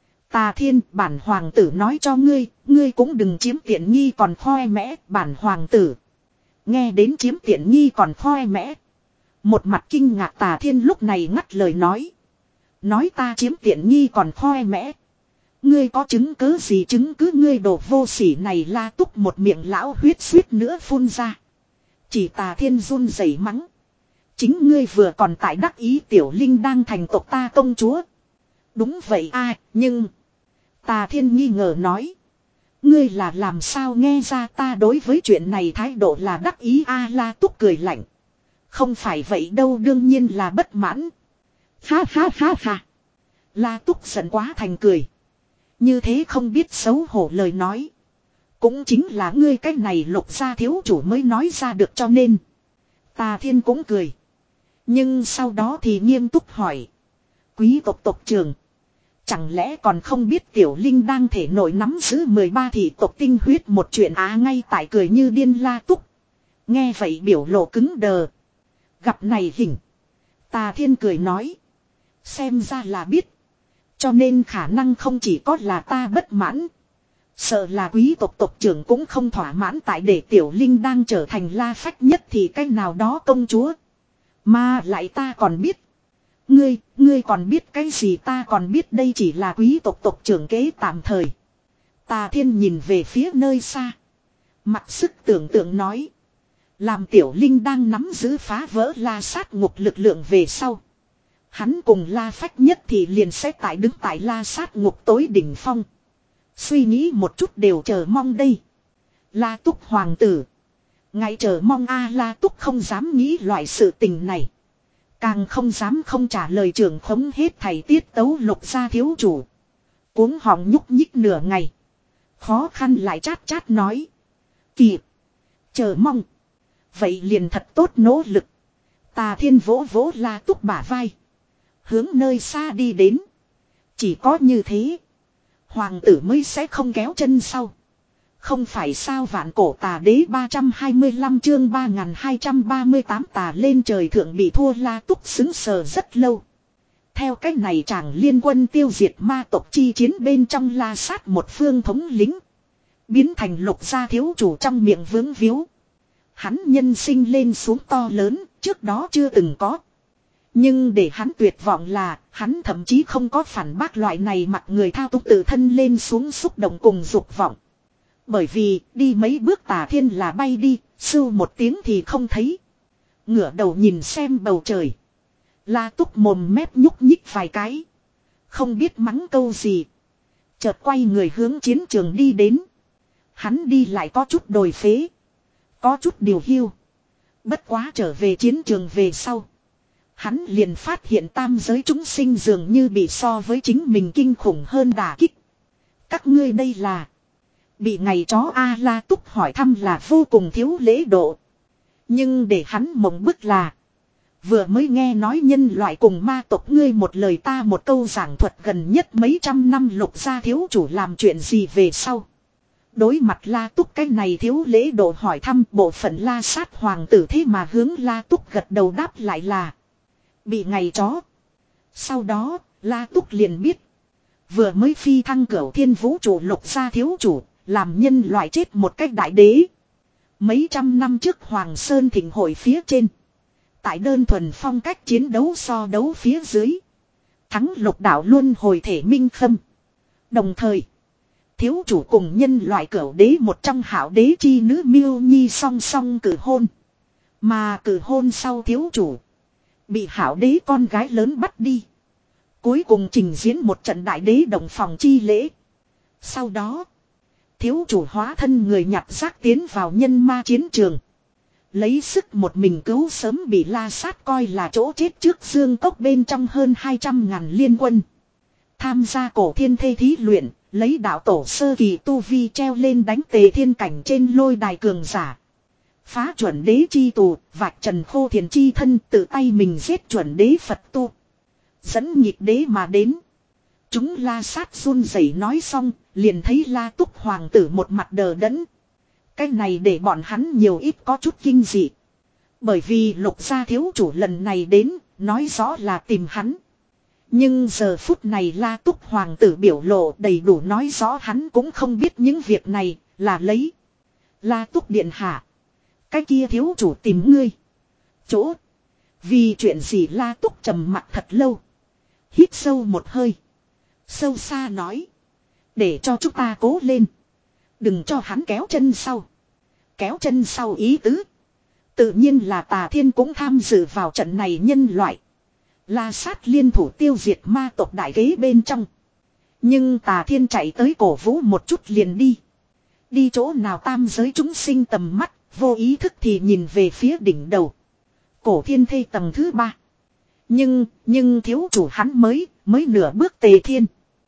Tà Thiên, bản hoàng tử nói cho ngươi, ngươi cũng đừng chiếm tiện nghi còn khoe mẽ, bản hoàng tử. Nghe đến chiếm tiện nghi còn khoe mẽ. Một mặt kinh ngạc Tà Thiên lúc này ngắt lời nói. Nói ta chiếm tiện nghi còn khoe mẽ. Ngươi có chứng cứ gì chứng cứ ngươi đồ vô sỉ này La Túc một miệng lão huyết suýt nữa phun ra. Chỉ Tà Thiên run rẩy mắng. Chính ngươi vừa còn tại đắc ý Tiểu Linh đang thành tộc ta công chúa. Đúng vậy a, nhưng Tà Thiên nghi ngờ nói. Ngươi là làm sao nghe ra ta đối với chuyện này thái độ là đắc ý a. La Túc cười lạnh. Không phải vậy đâu đương nhiên là bất mãn. Ha ha ha ha. La Túc giận quá thành cười. Như thế không biết xấu hổ lời nói. Cũng chính là ngươi cái này Lục gia thiếu chủ mới nói ra được cho nên. Tà Thiên cũng cười. Nhưng sau đó thì nghiêm túc hỏi. Quý tộc tộc trưởng. Chẳng lẽ còn không biết Tiểu Linh đang thể nội nắm giữ mười ba thị tộc tinh huyết một chuyện á ngay tại cười như điên La Túc. Nghe vậy biểu lộ cứng đờ. Gặp này hình. Tà Thiên cười nói. Xem ra là biết. Cho nên khả năng không chỉ có là ta bất mãn. Sợ là quý tộc tộc trưởng cũng không thỏa mãn tại để Tiểu Linh đang trở thành La Phách nhất thì cái nào đó công chúa. Mà lại ta còn biết. Ngươi, ngươi còn biết cái gì ta còn biết đây chỉ là quý tộc tộc trưởng kế tạm thời. Tà Thiên nhìn về phía nơi xa. Mặc sức tưởng tượng nói. Làm Tiểu Linh đang nắm giữ phá vỡ La Sát ngục lực lượng về sau. Hắn cùng La Phách nhất thì liền sẽ tại đứng tại La Sát ngục tối đỉnh phong. Suy nghĩ một chút đều chờ mong đây. La Túc hoàng tử. Ngay chờ mong a. La Túc không dám nghĩ loại sự tình này. Càng không dám không trả lời trưởng khống hết thầy tiết tấu Lục gia thiếu chủ. Cuống họng nhúc nhích nửa ngày. Khó khăn lại chát chát nói. Kịp. Chờ mong. Vậy liền thật tốt nỗ lực. Tà Thiên vỗ vỗ La Túc bả vai. Hướng nơi xa đi đến. Chỉ có như thế. Hoàng tử mới sẽ không kéo chân sau. Không phải sao vạn cổ tà đế ba trăm hai mươi lăm chương ba nghìn hai trăm ba mươi tám tà lên trời thượng bị thua La Túc xứng sờ rất lâu. Theo cách này chàng liên quân tiêu diệt ma tộc chi chiến bên trong La Sát một phương thống lính. Biến thành Lục gia thiếu chủ trong miệng vướng víu. Hắn nhân sinh lên xuống to lớn, trước đó chưa từng có. Nhưng để hắn tuyệt vọng là, hắn thậm chí không có phản bác loại này mặc người thao túng tự thân lên xuống xúc động cùng dục vọng. Bởi vì, đi mấy bước Tà Thiên là bay đi, sưu một tiếng thì không thấy. Ngửa đầu nhìn xem bầu trời. La Túc mồm mép nhúc nhích vài cái. Không biết mắng câu gì. Chợt quay người hướng chiến trường đi đến. Hắn đi lại có chút đồi phế. Có chút điều hiu. Bất quá trở về chiến trường về sau. Hắn liền phát hiện tam giới chúng sinh dường như bị so với chính mình kinh khủng hơn đả kích. Các ngươi đây là. Bị ngày chó A La Túc hỏi thăm là vô cùng thiếu lễ độ. Nhưng để hắn mộng bức là. Vừa mới nghe nói nhân loại cùng ma tộc ngươi một lời ta một câu giảng thuật gần nhất mấy trăm năm Lục gia thiếu chủ làm chuyện gì về sau. Đối mặt La Túc cái này thiếu lễ độ hỏi thăm bộ phận La Sát hoàng tử thế mà hướng La Túc gật đầu đáp lại là. Bị ngày chó. Sau đó, La Túc liền biết. Vừa mới phi thăng cửu thiên vũ trụ Lục gia thiếu chủ, làm nhân loại chết một cách đại đế. Mấy trăm năm trước Hoàng Sơn thịnh hội phía trên. Tại đơn thuần phong cách chiến đấu so đấu phía dưới. Thắng Lục đạo luôn hồi thể minh khâm. Đồng thời, thiếu chủ cùng nhân loại cửu đế một trong hảo đế chi nữ Miêu Nhi song song cử hôn. Mà cử hôn sau thiếu chủ. Bị hảo đế con gái lớn bắt đi. Cuối cùng trình diễn một trận đại đế đồng phòng chi lễ. Sau đó, thiếu chủ hóa thân người nhặt rác tiến vào nhân ma chiến trường. Lấy sức một mình cứu sớm bị La Sát coi là chỗ chết trước dương cốc bên trong hơn hai trăm ngàn liên quân. Tham gia cổ thiên thê thí luyện, lấy đạo tổ sơ kỳ tu vi treo lên đánh tề thiên cảnh trên lôi đài cường giả. Phá chuẩn đế chi tù, vạch trần khô thiền chi thân tự tay mình giết chuẩn đế Phật tu. Dẫn nhịp đế mà đến. Chúng La Sát run rẩy nói xong, liền thấy La Túc hoàng tử một mặt đờ đẫn. Cái này để bọn hắn nhiều ít có chút kinh dị. Bởi vì Lục gia thiếu chủ lần này đến, nói rõ là tìm hắn. Nhưng giờ phút này La Túc hoàng tử biểu lộ đầy đủ nói rõ hắn cũng không biết những việc này, là lấy. La Túc điện hạ. Cái kia thiếu chủ tìm ngươi. Chỗ. Vì chuyện gì La Túc trầm mặt thật lâu. Hít sâu một hơi. Sâu xa nói. Để cho chúng ta cố lên. Đừng cho hắn kéo chân sau. Kéo chân sau ý tứ. Tự nhiên là Tà Thiên cũng tham dự vào trận này nhân loại. La Sát liên thủ tiêu diệt ma tộc đại ghế bên trong. Nhưng Tà Thiên chạy tới cổ vũ một chút liền đi. Đi chỗ nào tam giới chúng sinh tầm mắt. Vô ý thức thì nhìn về phía đỉnh đầu. Cổ thiên thê tầng thứ ba. Nhưng, nhưng thiếu chủ hắn mới, mới nửa bước tề thiên.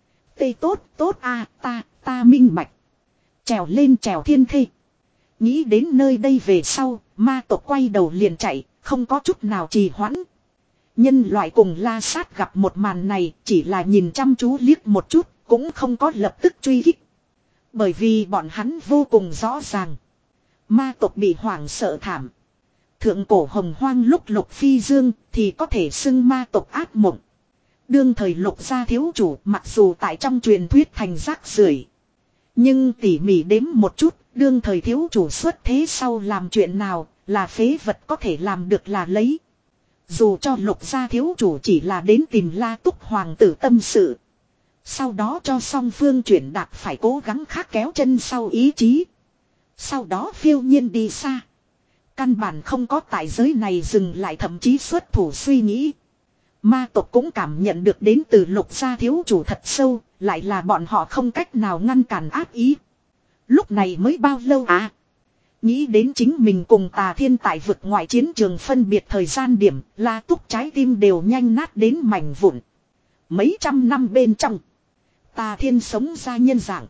Tê tốt, tốt a ta, ta minh bạch. Trèo lên trèo thiên thê. Nghĩ đến nơi đây về sau, ma tộc quay đầu liền chạy, không có chút nào trì hoãn. Nhân loại cùng La Sát gặp một màn này, chỉ là nhìn chăm chú liếc một chút, cũng không có lập tức truy kích. Bởi vì bọn hắn vô cùng rõ ràng. Ma tộc bị hoảng sợ thảm. Thượng cổ hồng hoang lúc Lục phi dương thì có thể xưng ma tộc ác mộng. Đương thời Lục gia thiếu chủ mặc dù tại trong truyền thuyết thành rác rưởi, nhưng tỉ mỉ đếm một chút, đương thời thiếu chủ xuất thế sau làm chuyện nào là phế vật có thể làm được là lấy. Dù cho Lục gia thiếu chủ chỉ là đến tìm La Túc hoàng tử tâm sự. Sau đó cho song phương chuyển đạt phải cố gắng khắc kéo chân sau ý chí. Sau đó phiêu nhiên đi xa. Căn bản không có tại giới này dừng lại thậm chí xuất thủ suy nghĩ. Ma tộc cũng cảm nhận được đến từ Lục gia thiếu chủ thật sâu, lại là bọn họ không cách nào ngăn cản ác ý. Lúc này mới bao lâu à? Nghĩ đến chính mình cùng Tà Thiên tại vực ngoại chiến trường phân biệt thời gian điểm, La Túc trái tim đều nhanh nát đến mảnh vụn. Mấy trăm năm bên trong, Tà Thiên sống ra nhân dạng.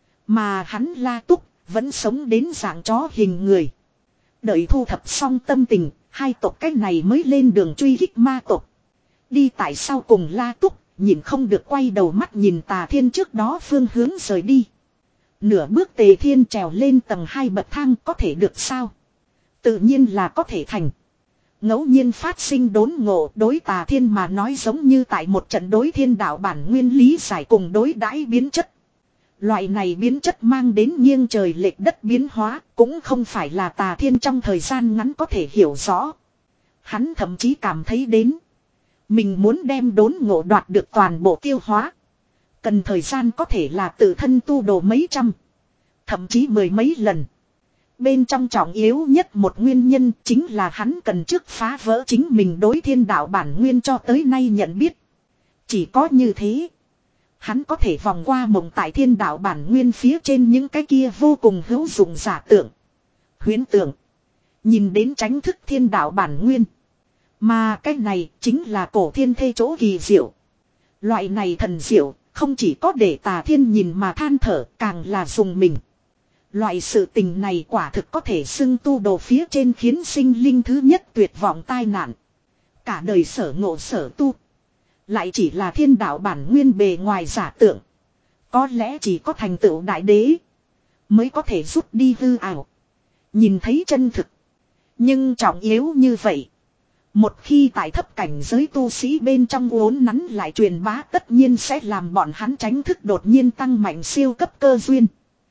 Mà hắn La Túc vẫn sống đến dạng chó hình người. Đợi thu thập xong tâm tình, hai tộc cách này mới lên đường truy kích ma tộc. Đi tại sau cùng La Túc, nhìn không được quay đầu mắt nhìn Tà Thiên trước đó phương hướng rời đi. Nửa bước Tề Thiên trèo lên tầng hai bậc thang có thể được sao? Tự nhiên là có thể thành. Ngẫu nhiên phát sinh đốn ngộ đối Tà Thiên mà nói giống như tại một trận đối thiên đạo bản nguyên lý giải cùng đối đãi biến chất. Loại này biến chất mang đến nghiêng trời lệch đất biến hóa cũng không phải là Tà Thiên trong thời gian ngắn có thể hiểu rõ. Hắn thậm chí cảm thấy đến. Mình muốn đem đốn ngộ đoạt được toàn bộ tiêu hóa. Cần thời gian có thể là tự thân tu đồ mấy trăm. Thậm chí mười mấy lần. Bên trong trọng yếu nhất một nguyên nhân chính là hắn cần trước phá vỡ chính mình đối thiên đạo bản nguyên cho tới nay nhận biết. Chỉ có như thế. Hắn có thể vòng qua mộng tại thiên đạo bản nguyên phía trên những cái kia vô cùng hữu dụng giả tưởng. Huyễn tưởng. Nhìn đến tránh thức thiên đạo bản nguyên. Mà cái này chính là cổ thiên thê chỗ kỳ diệu. Loại này thần diệu không chỉ có để Tà Thiên nhìn mà than thở càng là dùng mình. Loại sự tình này quả thực có thể xưng tu đồ phía trên khiến sinh linh thứ nhất tuyệt vọng tai nạn. Cả đời sở ngộ sở tu. Lại chỉ là thiên đạo bản nguyên bề ngoài giả tượng. Có lẽ chỉ có thành tựu đại đế. Mới có thể rút đi hư ảo. Nhìn thấy chân thực. Nhưng trọng yếu như vậy. Một khi tại thấp cảnh giới tu sĩ bên trong uốn nắn lại truyền bá tất nhiên sẽ làm bọn hắn tránh thức đột nhiên tăng mạnh siêu cấp cơ duyên.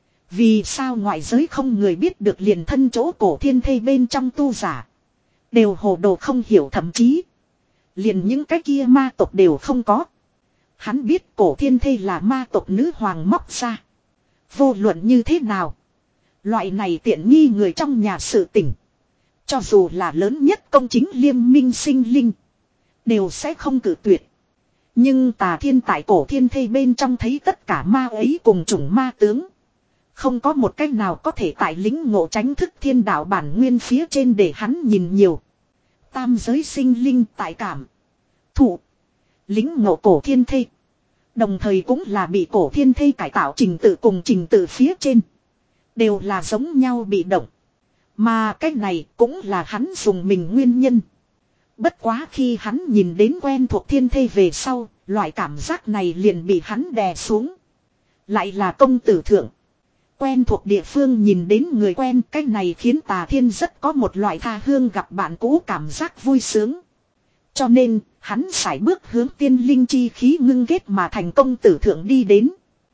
Vì sao ngoại giới không người biết được liền thân chỗ cổ thiên thê bên trong tu giả. Đều hồ đồ không hiểu thậm chí. Liền những cái kia ma tộc đều không có. Hắn biết cổ thiên thê là ma tộc nữ hoàng móc ra. Vô luận như thế nào. Loại này tiện nghi người trong nhà sự tỉnh. Cho dù là lớn nhất công chính liêm minh sinh linh. Đều sẽ không cử tuyệt. Nhưng Tà Thiên tại cổ thiên thê bên trong thấy tất cả ma ấy cùng chủng ma tướng. Không có một cách nào có thể tại lính ngộ tránh thức thiên đạo bản nguyên phía trên để hắn nhìn nhiều. Tam giới sinh linh tại cảm. Thụ. Lính ngộ cổ thiên thê. Đồng thời cũng là bị cổ thiên thê cải tạo trình tự cùng trình tự phía trên. Đều là giống nhau bị động. Mà cái này cũng là hắn dùng mình nguyên nhân. Bất quá khi hắn nhìn đến quen thuộc thiên thê về sau, loại cảm giác này liền bị hắn đè xuống. Lại là công tử thượng. Quen thuộc địa phương nhìn đến người quen, cái này khiến Tà Thiên rất có một loại tha hương gặp bạn cũ cảm giác vui sướng. Cho nên, hắn sải bước hướng tiên linh chi khí ngưng kết mà thành công tử thượng đi đến.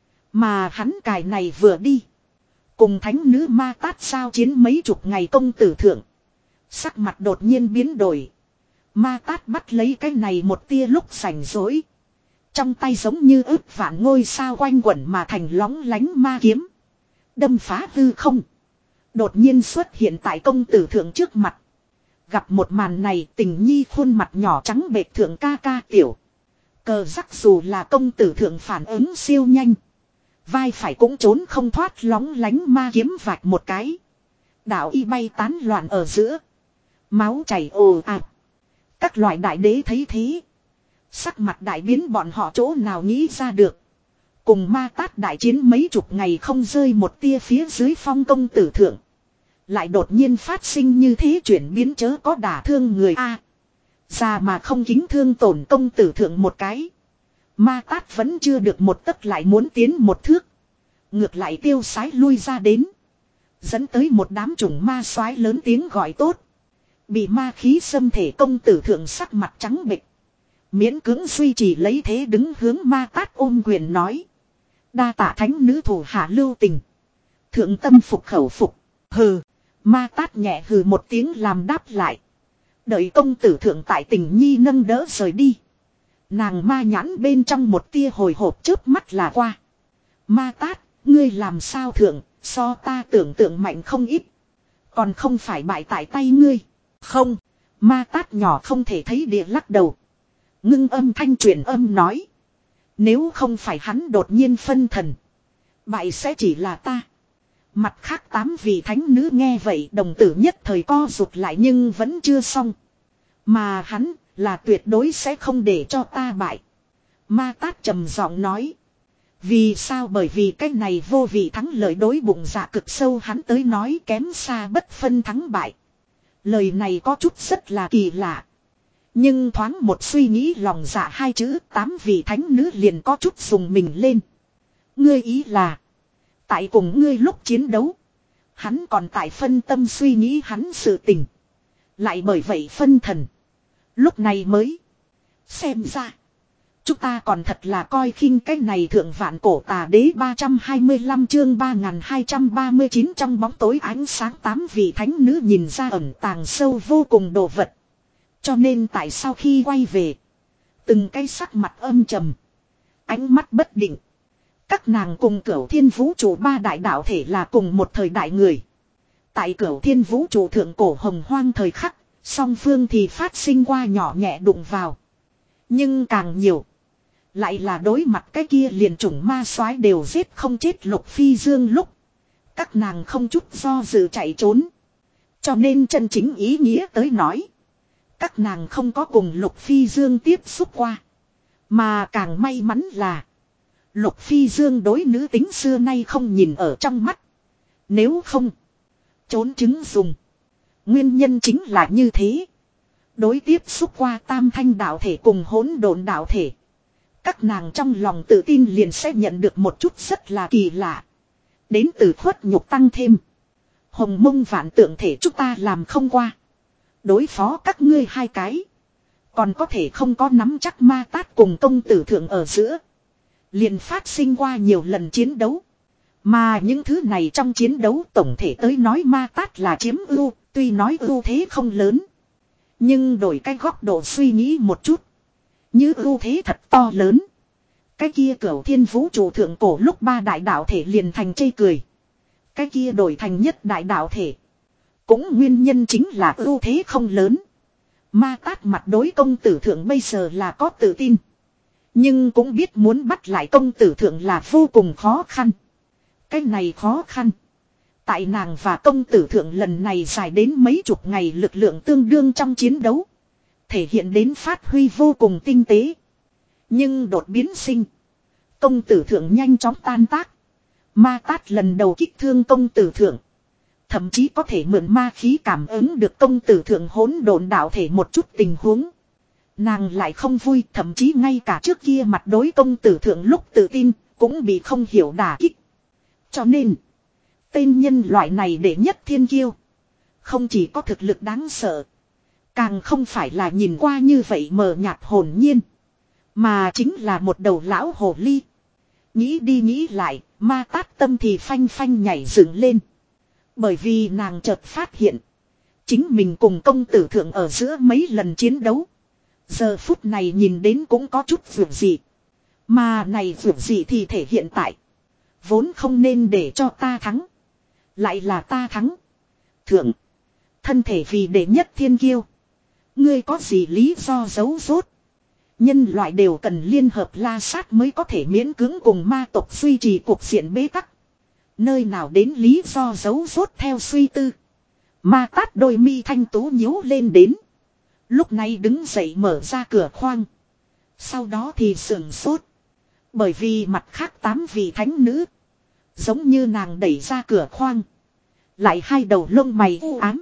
Mà hắn cài này vừa đi. Cùng thánh nữ ma tát sao chiến mấy chục ngày công tử thượng. Sắc mặt đột nhiên biến đổi. Ma tát bắt lấy cái này một tia lúc rảnh rỗi. Trong tay giống như ước vạn ngôi sao quanh quẩn mà thành lóng lánh ma kiếm. Đâm phá hư không. Đột nhiên xuất hiện tại công tử thượng trước mặt. Gặp một màn này tình nhi khuôn mặt nhỏ trắng bệch thượng ca ca tiểu. Cờ rắc dù là công tử thượng phản ứng siêu nhanh. Vai phải cũng trốn không thoát lóng lánh ma kiếm vạch một cái. Đạo y bay tán loạn ở giữa. Máu chảy ồ ạt. Các loại đại đế thấy thế. Sắc mặt đại biến bọn họ chỗ nào nghĩ ra được. Cùng ma tát đại chiến mấy chục ngày không rơi một tia phía dưới phong công tử thượng. Lại đột nhiên phát sinh như thế chuyển biến chớ có đả thương người A. Già mà không kính thương tổn công tử thượng một cái. Ma tát vẫn chưa được một tấc lại muốn tiến một thước. Ngược lại tiêu sái lui ra đến. Dẫn tới một đám chủng ma soái lớn tiếng gọi tốt. Bị ma khí xâm thể công tử thượng sắc mặt trắng bệch. Miễn cưỡng duy trì lấy thế đứng hướng ma tát ôm quyền nói. Đa tạ thánh nữ thủ hạ lưu tình. Thượng tâm phục khẩu phục. Hừ. Ma tát nhẹ hừ một tiếng làm đáp lại. Đợi công tử thượng tại tình nhi nâng đỡ rời đi. Nàng ma nhãn bên trong một tia hồi hộp chớp mắt là qua. Ma tát, ngươi làm sao thượng, so ta tưởng tượng mạnh không ít. Còn không phải bại tại tay ngươi. Không, ma tát nhỏ không thể thấy địa lắc đầu. Ngưng âm thanh truyền âm nói. Nếu không phải hắn đột nhiên phân thần. Bại sẽ chỉ là ta. Mặt khác tám vị thánh nữ nghe vậy đồng tử nhất thời co rụt lại nhưng vẫn chưa xong. Mà hắn là tuyệt đối sẽ không để cho ta bại. Ma tát trầm giọng nói. Vì sao bởi vì cái này vô vị thắng lợi đối bụng dạ cực sâu hắn tới nói kém xa bất phân thắng bại. Lời này có chút rất là kỳ lạ. Nhưng thoáng một suy nghĩ lòng dạ hai chữ tám vị thánh nữ liền có chút dùng mình lên. Ngươi ý là. Tại cùng ngươi lúc chiến đấu. Hắn còn tại phân tâm suy nghĩ hắn sự tình. Lại bởi vậy phân thần. Lúc này mới. Xem ra. Chúng ta còn thật là coi khinh cái này thượng vạn cổ tà đế ba trăm hai mươi lăm chương ba nghìn hai trăm ba mươi chín trong bóng tối ánh sáng tám vị thánh nữ nhìn ra ẩn tàng sâu vô cùng đồ vật. Cho nên tại sao khi quay về, từng cái sắc mặt âm trầm, ánh mắt bất định. Các nàng cùng Cửu Thiên Vũ Trụ ba đại đạo thể là cùng một thời đại người. Tại Cửu Thiên Vũ Trụ thượng cổ hồng hoang thời khắc, song phương thì phát sinh qua nhỏ nhẹ đụng vào. Nhưng càng nhiều, lại là đối mặt cái kia liền chủng ma soái đều giết không chết Lục Phi Dương lúc các nàng không chút do dự chạy trốn. Cho nên chân chính ý nghĩa tới nói, các nàng không có cùng Lục Phi Dương tiếp xúc qua. Mà càng may mắn là Lục Phi Dương đối nữ tính xưa nay không nhìn ở trong mắt. Nếu không, trốn trứng dùng. Nguyên nhân chính là như thế. Đối tiếp xúc qua tam thanh đạo thể cùng hỗn độn đạo thể, các nàng trong lòng tự tin liền sẽ nhận được một chút rất là kỳ lạ. Đến từ khuất nhục tăng thêm. Hồng mông vạn tượng thể chúng ta làm không qua. Đối phó các ngươi hai cái, còn có thể không có nắm chắc ma tát cùng công tử thượng ở giữa. Liền phát sinh qua nhiều lần chiến đấu. Mà những thứ này trong chiến đấu tổng thể tới nói ma tát là chiếm ưu, tuy nói ưu thế không lớn. Nhưng đổi cái góc độ suy nghĩ một chút, như ưu thế thật to lớn. Cái kia Cửu Thiên Vũ Trụ thượng cổ lúc ba đại đạo thể liền thành chê cười. Cái kia đổi thành nhất đại đạo thể, cũng nguyên nhân chính là ưu thế không lớn. Ma tát mặt đối công tử thượng bây giờ là có tự tin, nhưng cũng biết muốn bắt lại công tử thượng là vô cùng khó khăn. Cái này khó khăn, tại nàng và công tử thượng lần này dài đến mấy chục ngày lực lượng tương đương trong chiến đấu, thể hiện đến phát huy vô cùng tinh tế. Nhưng đột biến sinh, công tử thượng nhanh chóng tan tác. Ma tát lần đầu kích thương công tử thượng, thậm chí có thể mượn ma khí cảm ứng được công tử thượng hỗn độn đạo thể một chút tình huống. Nàng lại không vui, thậm chí ngay cả trước kia mặt đối công tử thượng lúc tự tin, cũng bị không hiểu đả kích. Cho nên, tên nhân loại này đệ nhất thiên kiêu, không chỉ có thực lực đáng sợ, càng không phải là nhìn qua như vậy mờ nhạt hồn nhiên, mà chính là một đầu lão hồ ly. Nghĩ đi nghĩ lại, ma tát tâm thì phanh phanh nhảy dựng lên. Bởi vì nàng chợt phát hiện, chính mình cùng công tử thượng ở giữa mấy lần chiến đấu, giờ phút này nhìn đến cũng có chút vượt gì. Mà này vượt gì thì thể hiện tại, vốn không nên để cho ta thắng, lại là ta thắng. Thượng, thân thể vì đệ nhất thiên kiêu, ngươi có gì lý do giấu giốt? Nhân loại đều cần liên hợp la sát mới có thể miễn cưỡng cùng ma tộc duy trì cuộc diện bế tắc. Nơi nào đến lý do giấu giốt theo suy tư. Ma tát đôi mi thanh tú nhíu lên đến. Lúc này đứng dậy mở ra cửa khoang. Sau đó thì sườn sốt. Bởi vì mặt khác tám vị thánh nữ, giống như nàng đẩy ra cửa khoang, lại hai đầu lông mày u ám,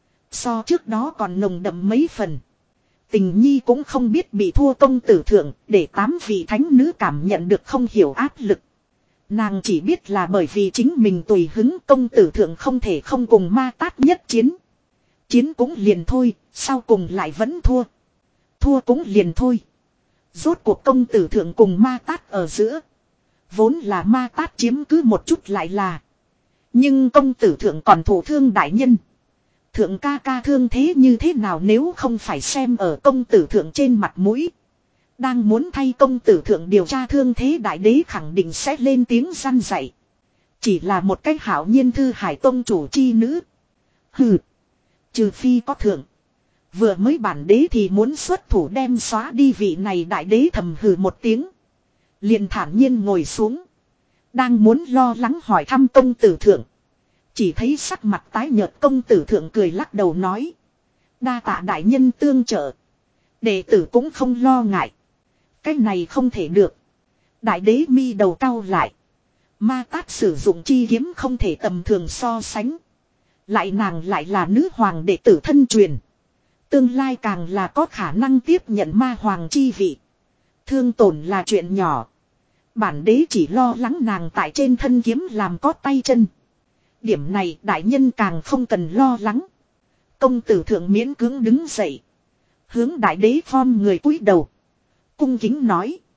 so trước đó còn nồng đậm mấy phần. Tình nhi cũng không biết bị thua công tử thượng, để tám vị thánh nữ cảm nhận được không hiểu áp lực. Nàng chỉ biết là bởi vì chính mình tùy hứng, công tử thượng không thể không cùng ma tát nhất chiến. Chiến cũng liền thôi, sau cùng lại vẫn thua. Thua cũng liền thôi. Rốt cuộc công tử thượng cùng ma tát ở giữa, vốn là ma tát chiếm cứ một chút lại là. Nhưng công tử thượng còn thổ thương đại nhân. Thượng ca ca thương thế như thế nào nếu không phải xem ở công tử thượng trên mặt mũi. Đang muốn thay công tử thượng điều tra thương thế đại đế khẳng định sẽ lên tiếng răn dạy. Chỉ là một cách hảo nhiên thư hải tông chủ chi nữ. Hừ. Trừ phi có thượng. Vừa mới bản đế thì muốn xuất thủ đem xóa đi vị này đại đế thầm hừ một tiếng. Liền thản nhiên ngồi xuống. Đang muốn lo lắng hỏi thăm công tử thượng. Chỉ thấy sắc mặt tái nhợt công tử thượng cười lắc đầu nói. Đa tạ đại nhân tương trợ. Đệ tử cũng không lo ngại. Cái này không thể được. Đại đế mi đầu cau lại. Ma tát sử dụng chi kiếm không thể tầm thường so sánh. Lại nàng lại là nữ hoàng đệ tử thân truyền. Tương lai càng là có khả năng tiếp nhận ma hoàng chi vị. Thương tổn là chuyện nhỏ. Bản đế chỉ lo lắng nàng tại trên thân kiếm làm có tay chân. Điểm này đại nhân càng không cần lo lắng. Công tử thượng miễn cưỡng đứng dậy. Hướng đại đế form người cúi đầu. Cung kính nói.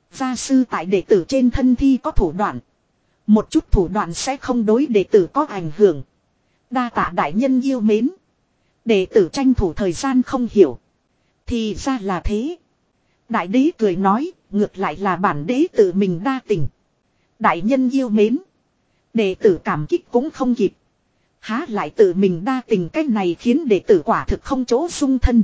Gia sư tại đệ tử trên thân thi có thủ đoạn. Một chút thủ đoạn sẽ không đối đệ tử có ảnh hưởng. Đa tạ đại nhân yêu mến. Đệ tử tranh thủ thời gian không hiểu. Thì ra là thế. Đại đế cười nói, ngược lại là bản đế tự mình đa tình. Đại nhân yêu mến. Đệ tử cảm kích cũng không kịp. Há lại tự mình đa tình, cái này khiến đệ tử quả thực không chỗ dung thân.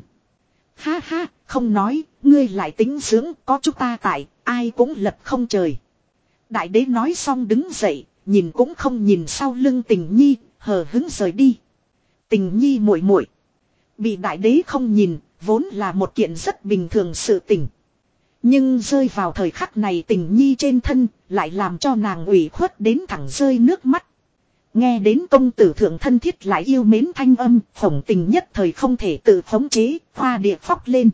Ha ha, không nói, ngươi lại tính dưỡng, có chúng ta tại, ai cũng lật không trời. Đại đế nói xong đứng dậy, nhìn cũng không nhìn sau lưng Tình Nhi, hờ hứng rời đi. Tình Nhi muội muội, bị đại đế không nhìn, vốn là một kiện rất bình thường sự tình. Nhưng rơi vào thời khắc này Tình Nhi trên thân, lại làm cho nàng ủy khuất đến thẳng rơi nước mắt. Nghe đến công tử thượng thân thiết lại yêu mến thanh âm, phỏng tình nhất thời không thể tự khống chế, hoa địa khóc lên.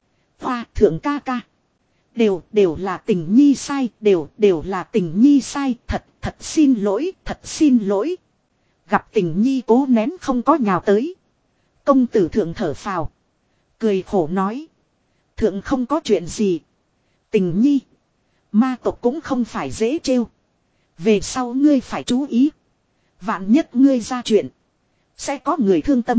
Hoa thượng ca ca. Đều, đều là Tình Nhi sai, đều, đều là Tình Nhi sai, thật, thật xin lỗi, thật xin lỗi. Gặp Tình Nhi cố nén không có nhào tới. Công tử thượng thở phào. Cười khổ nói. Thượng không có chuyện gì. Tình Nhi. Ma tộc cũng không phải dễ trêu. Về sau ngươi phải chú ý. Vạn nhất ngươi ra chuyện. Sẽ có người thương tâm.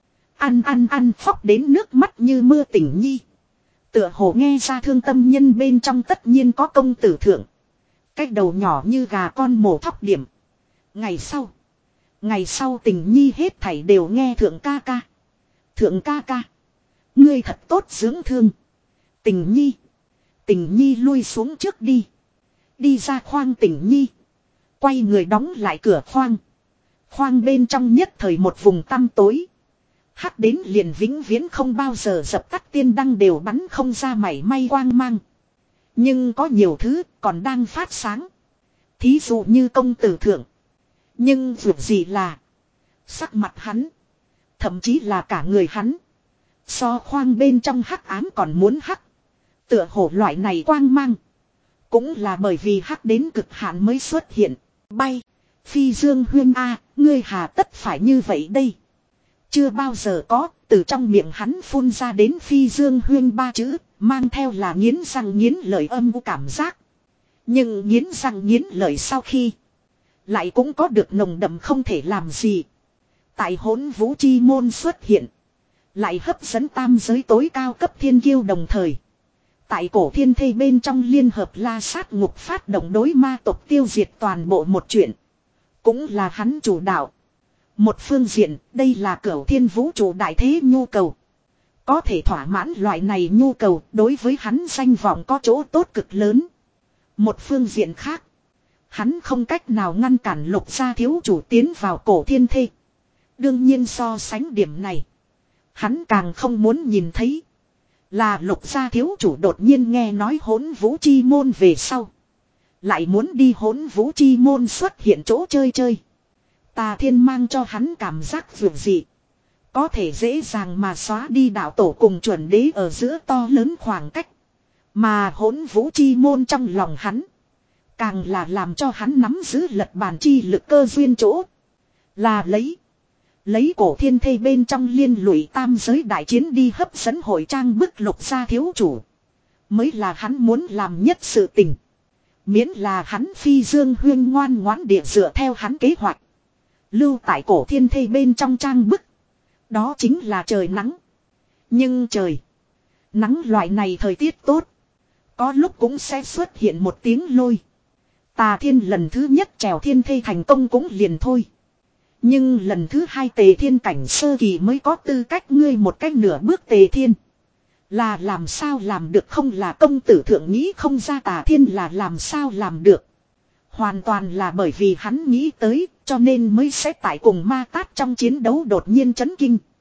Ăn ăn ăn khóc đến nước mắt như mưa Tình Nhi. Tựa hồ nghe ra thương tâm nhân bên trong tất nhiên có công tử thượng. Cái đầu nhỏ như gà con mổ thóc điểm. Ngày sau. Ngày sau Tình Nhi hết thảy đều nghe thượng ca ca. Thượng ca ca. Ngươi thật tốt dưỡng thương. Tình Nhi. Tình Nhi lui xuống trước đi. Đi ra khoang Tình Nhi. Quay người đóng lại cửa khoang. Khoang bên trong nhất thời một vùng tăm tối. Hắc đến liền vĩnh viễn không bao giờ dập tắt tiên đăng đều bắn không ra mảy may quang mang. Nhưng có nhiều thứ còn đang phát sáng. Thí dụ như công tử thượng. Nhưng việc gì là. Sắc mặt hắn. Thậm chí là cả người hắn. So khoang bên trong hắc ám còn muốn hắc. Tựa hồ loại này quang mang. Cũng là bởi vì hắc đến cực hạn mới xuất hiện. Bay. Phi Dương Huyên A, ngươi hà tất phải như vậy đây. Chưa bao giờ có, từ trong miệng hắn phun ra đến Phi Dương Huyên ba chữ, mang theo là nghiến răng nghiến lợi âm u cảm giác. Nhưng nghiến răng nghiến lợi sau khi, lại cũng có được nồng đậm không thể làm gì. Tại Hỗn Vũ Chi Môn xuất hiện, lại hấp dẫn tam giới tối cao cấp thiên kiêu đồng thời. Tại Cổ Thiên Thây bên trong liên hợp La Sát Ngục phát động đối ma tộc tiêu diệt toàn bộ một chuyện. Cũng là hắn chủ đạo. Một phương diện, đây là Cửu Thiên Vũ trụ đại thế nhu cầu. Có thể thỏa mãn loại này nhu cầu, đối với hắn danh vọng có chỗ tốt cực lớn. Một phương diện khác, hắn không cách nào ngăn cản Lục gia thiếu chủ tiến vào Cổ Thiên Thây. Đương nhiên so sánh điểm này, hắn càng không muốn nhìn thấy là Lục gia thiếu chủ đột nhiên nghe nói Hỗn Vũ Chi Môn về sau, lại muốn đi Hỗn Vũ Chi Môn xuất hiện chỗ chơi chơi. Tà Thiên mang cho hắn cảm giác vượt dị. Có thể dễ dàng mà xóa đi đạo tổ cùng chuẩn đế ở giữa to lớn khoảng cách. Mà Hỗn Vũ Chi Môn trong lòng hắn, càng là làm cho hắn nắm giữ lật bàn chi lực cơ duyên chỗ. Là lấy. Lấy Cổ Thiên Thây bên trong liên lụy tam giới đại chiến đi hấp dẫn hội trang bức Lục gia thiếu chủ. Mới là hắn muốn làm nhất sự tình. Miễn là hắn Phi Dương Huyên ngoan ngoãn địa dựa theo hắn kế hoạch. Lưu tại Cổ Thiên Thây bên trong trang bức. Đó chính là trời nắng. Nhưng trời nắng loại này thời tiết tốt, có lúc cũng sẽ xuất hiện một tiếng lôi. Tà Thiên lần thứ nhất trèo Thiên Thây thành công cũng liền thôi. Nhưng lần thứ hai Tề Thiên cảnh sơ kỳ mới có tư cách, ngươi một cách nửa bước Tề Thiên. Là làm sao làm được, không là công tử thượng nghĩ không ra Tà Thiên là làm sao làm được. Hoàn toàn là bởi vì hắn nghĩ tới, cho nên mới sẽ tại cùng ma tát trong chiến đấu đột nhiên chấn kinh.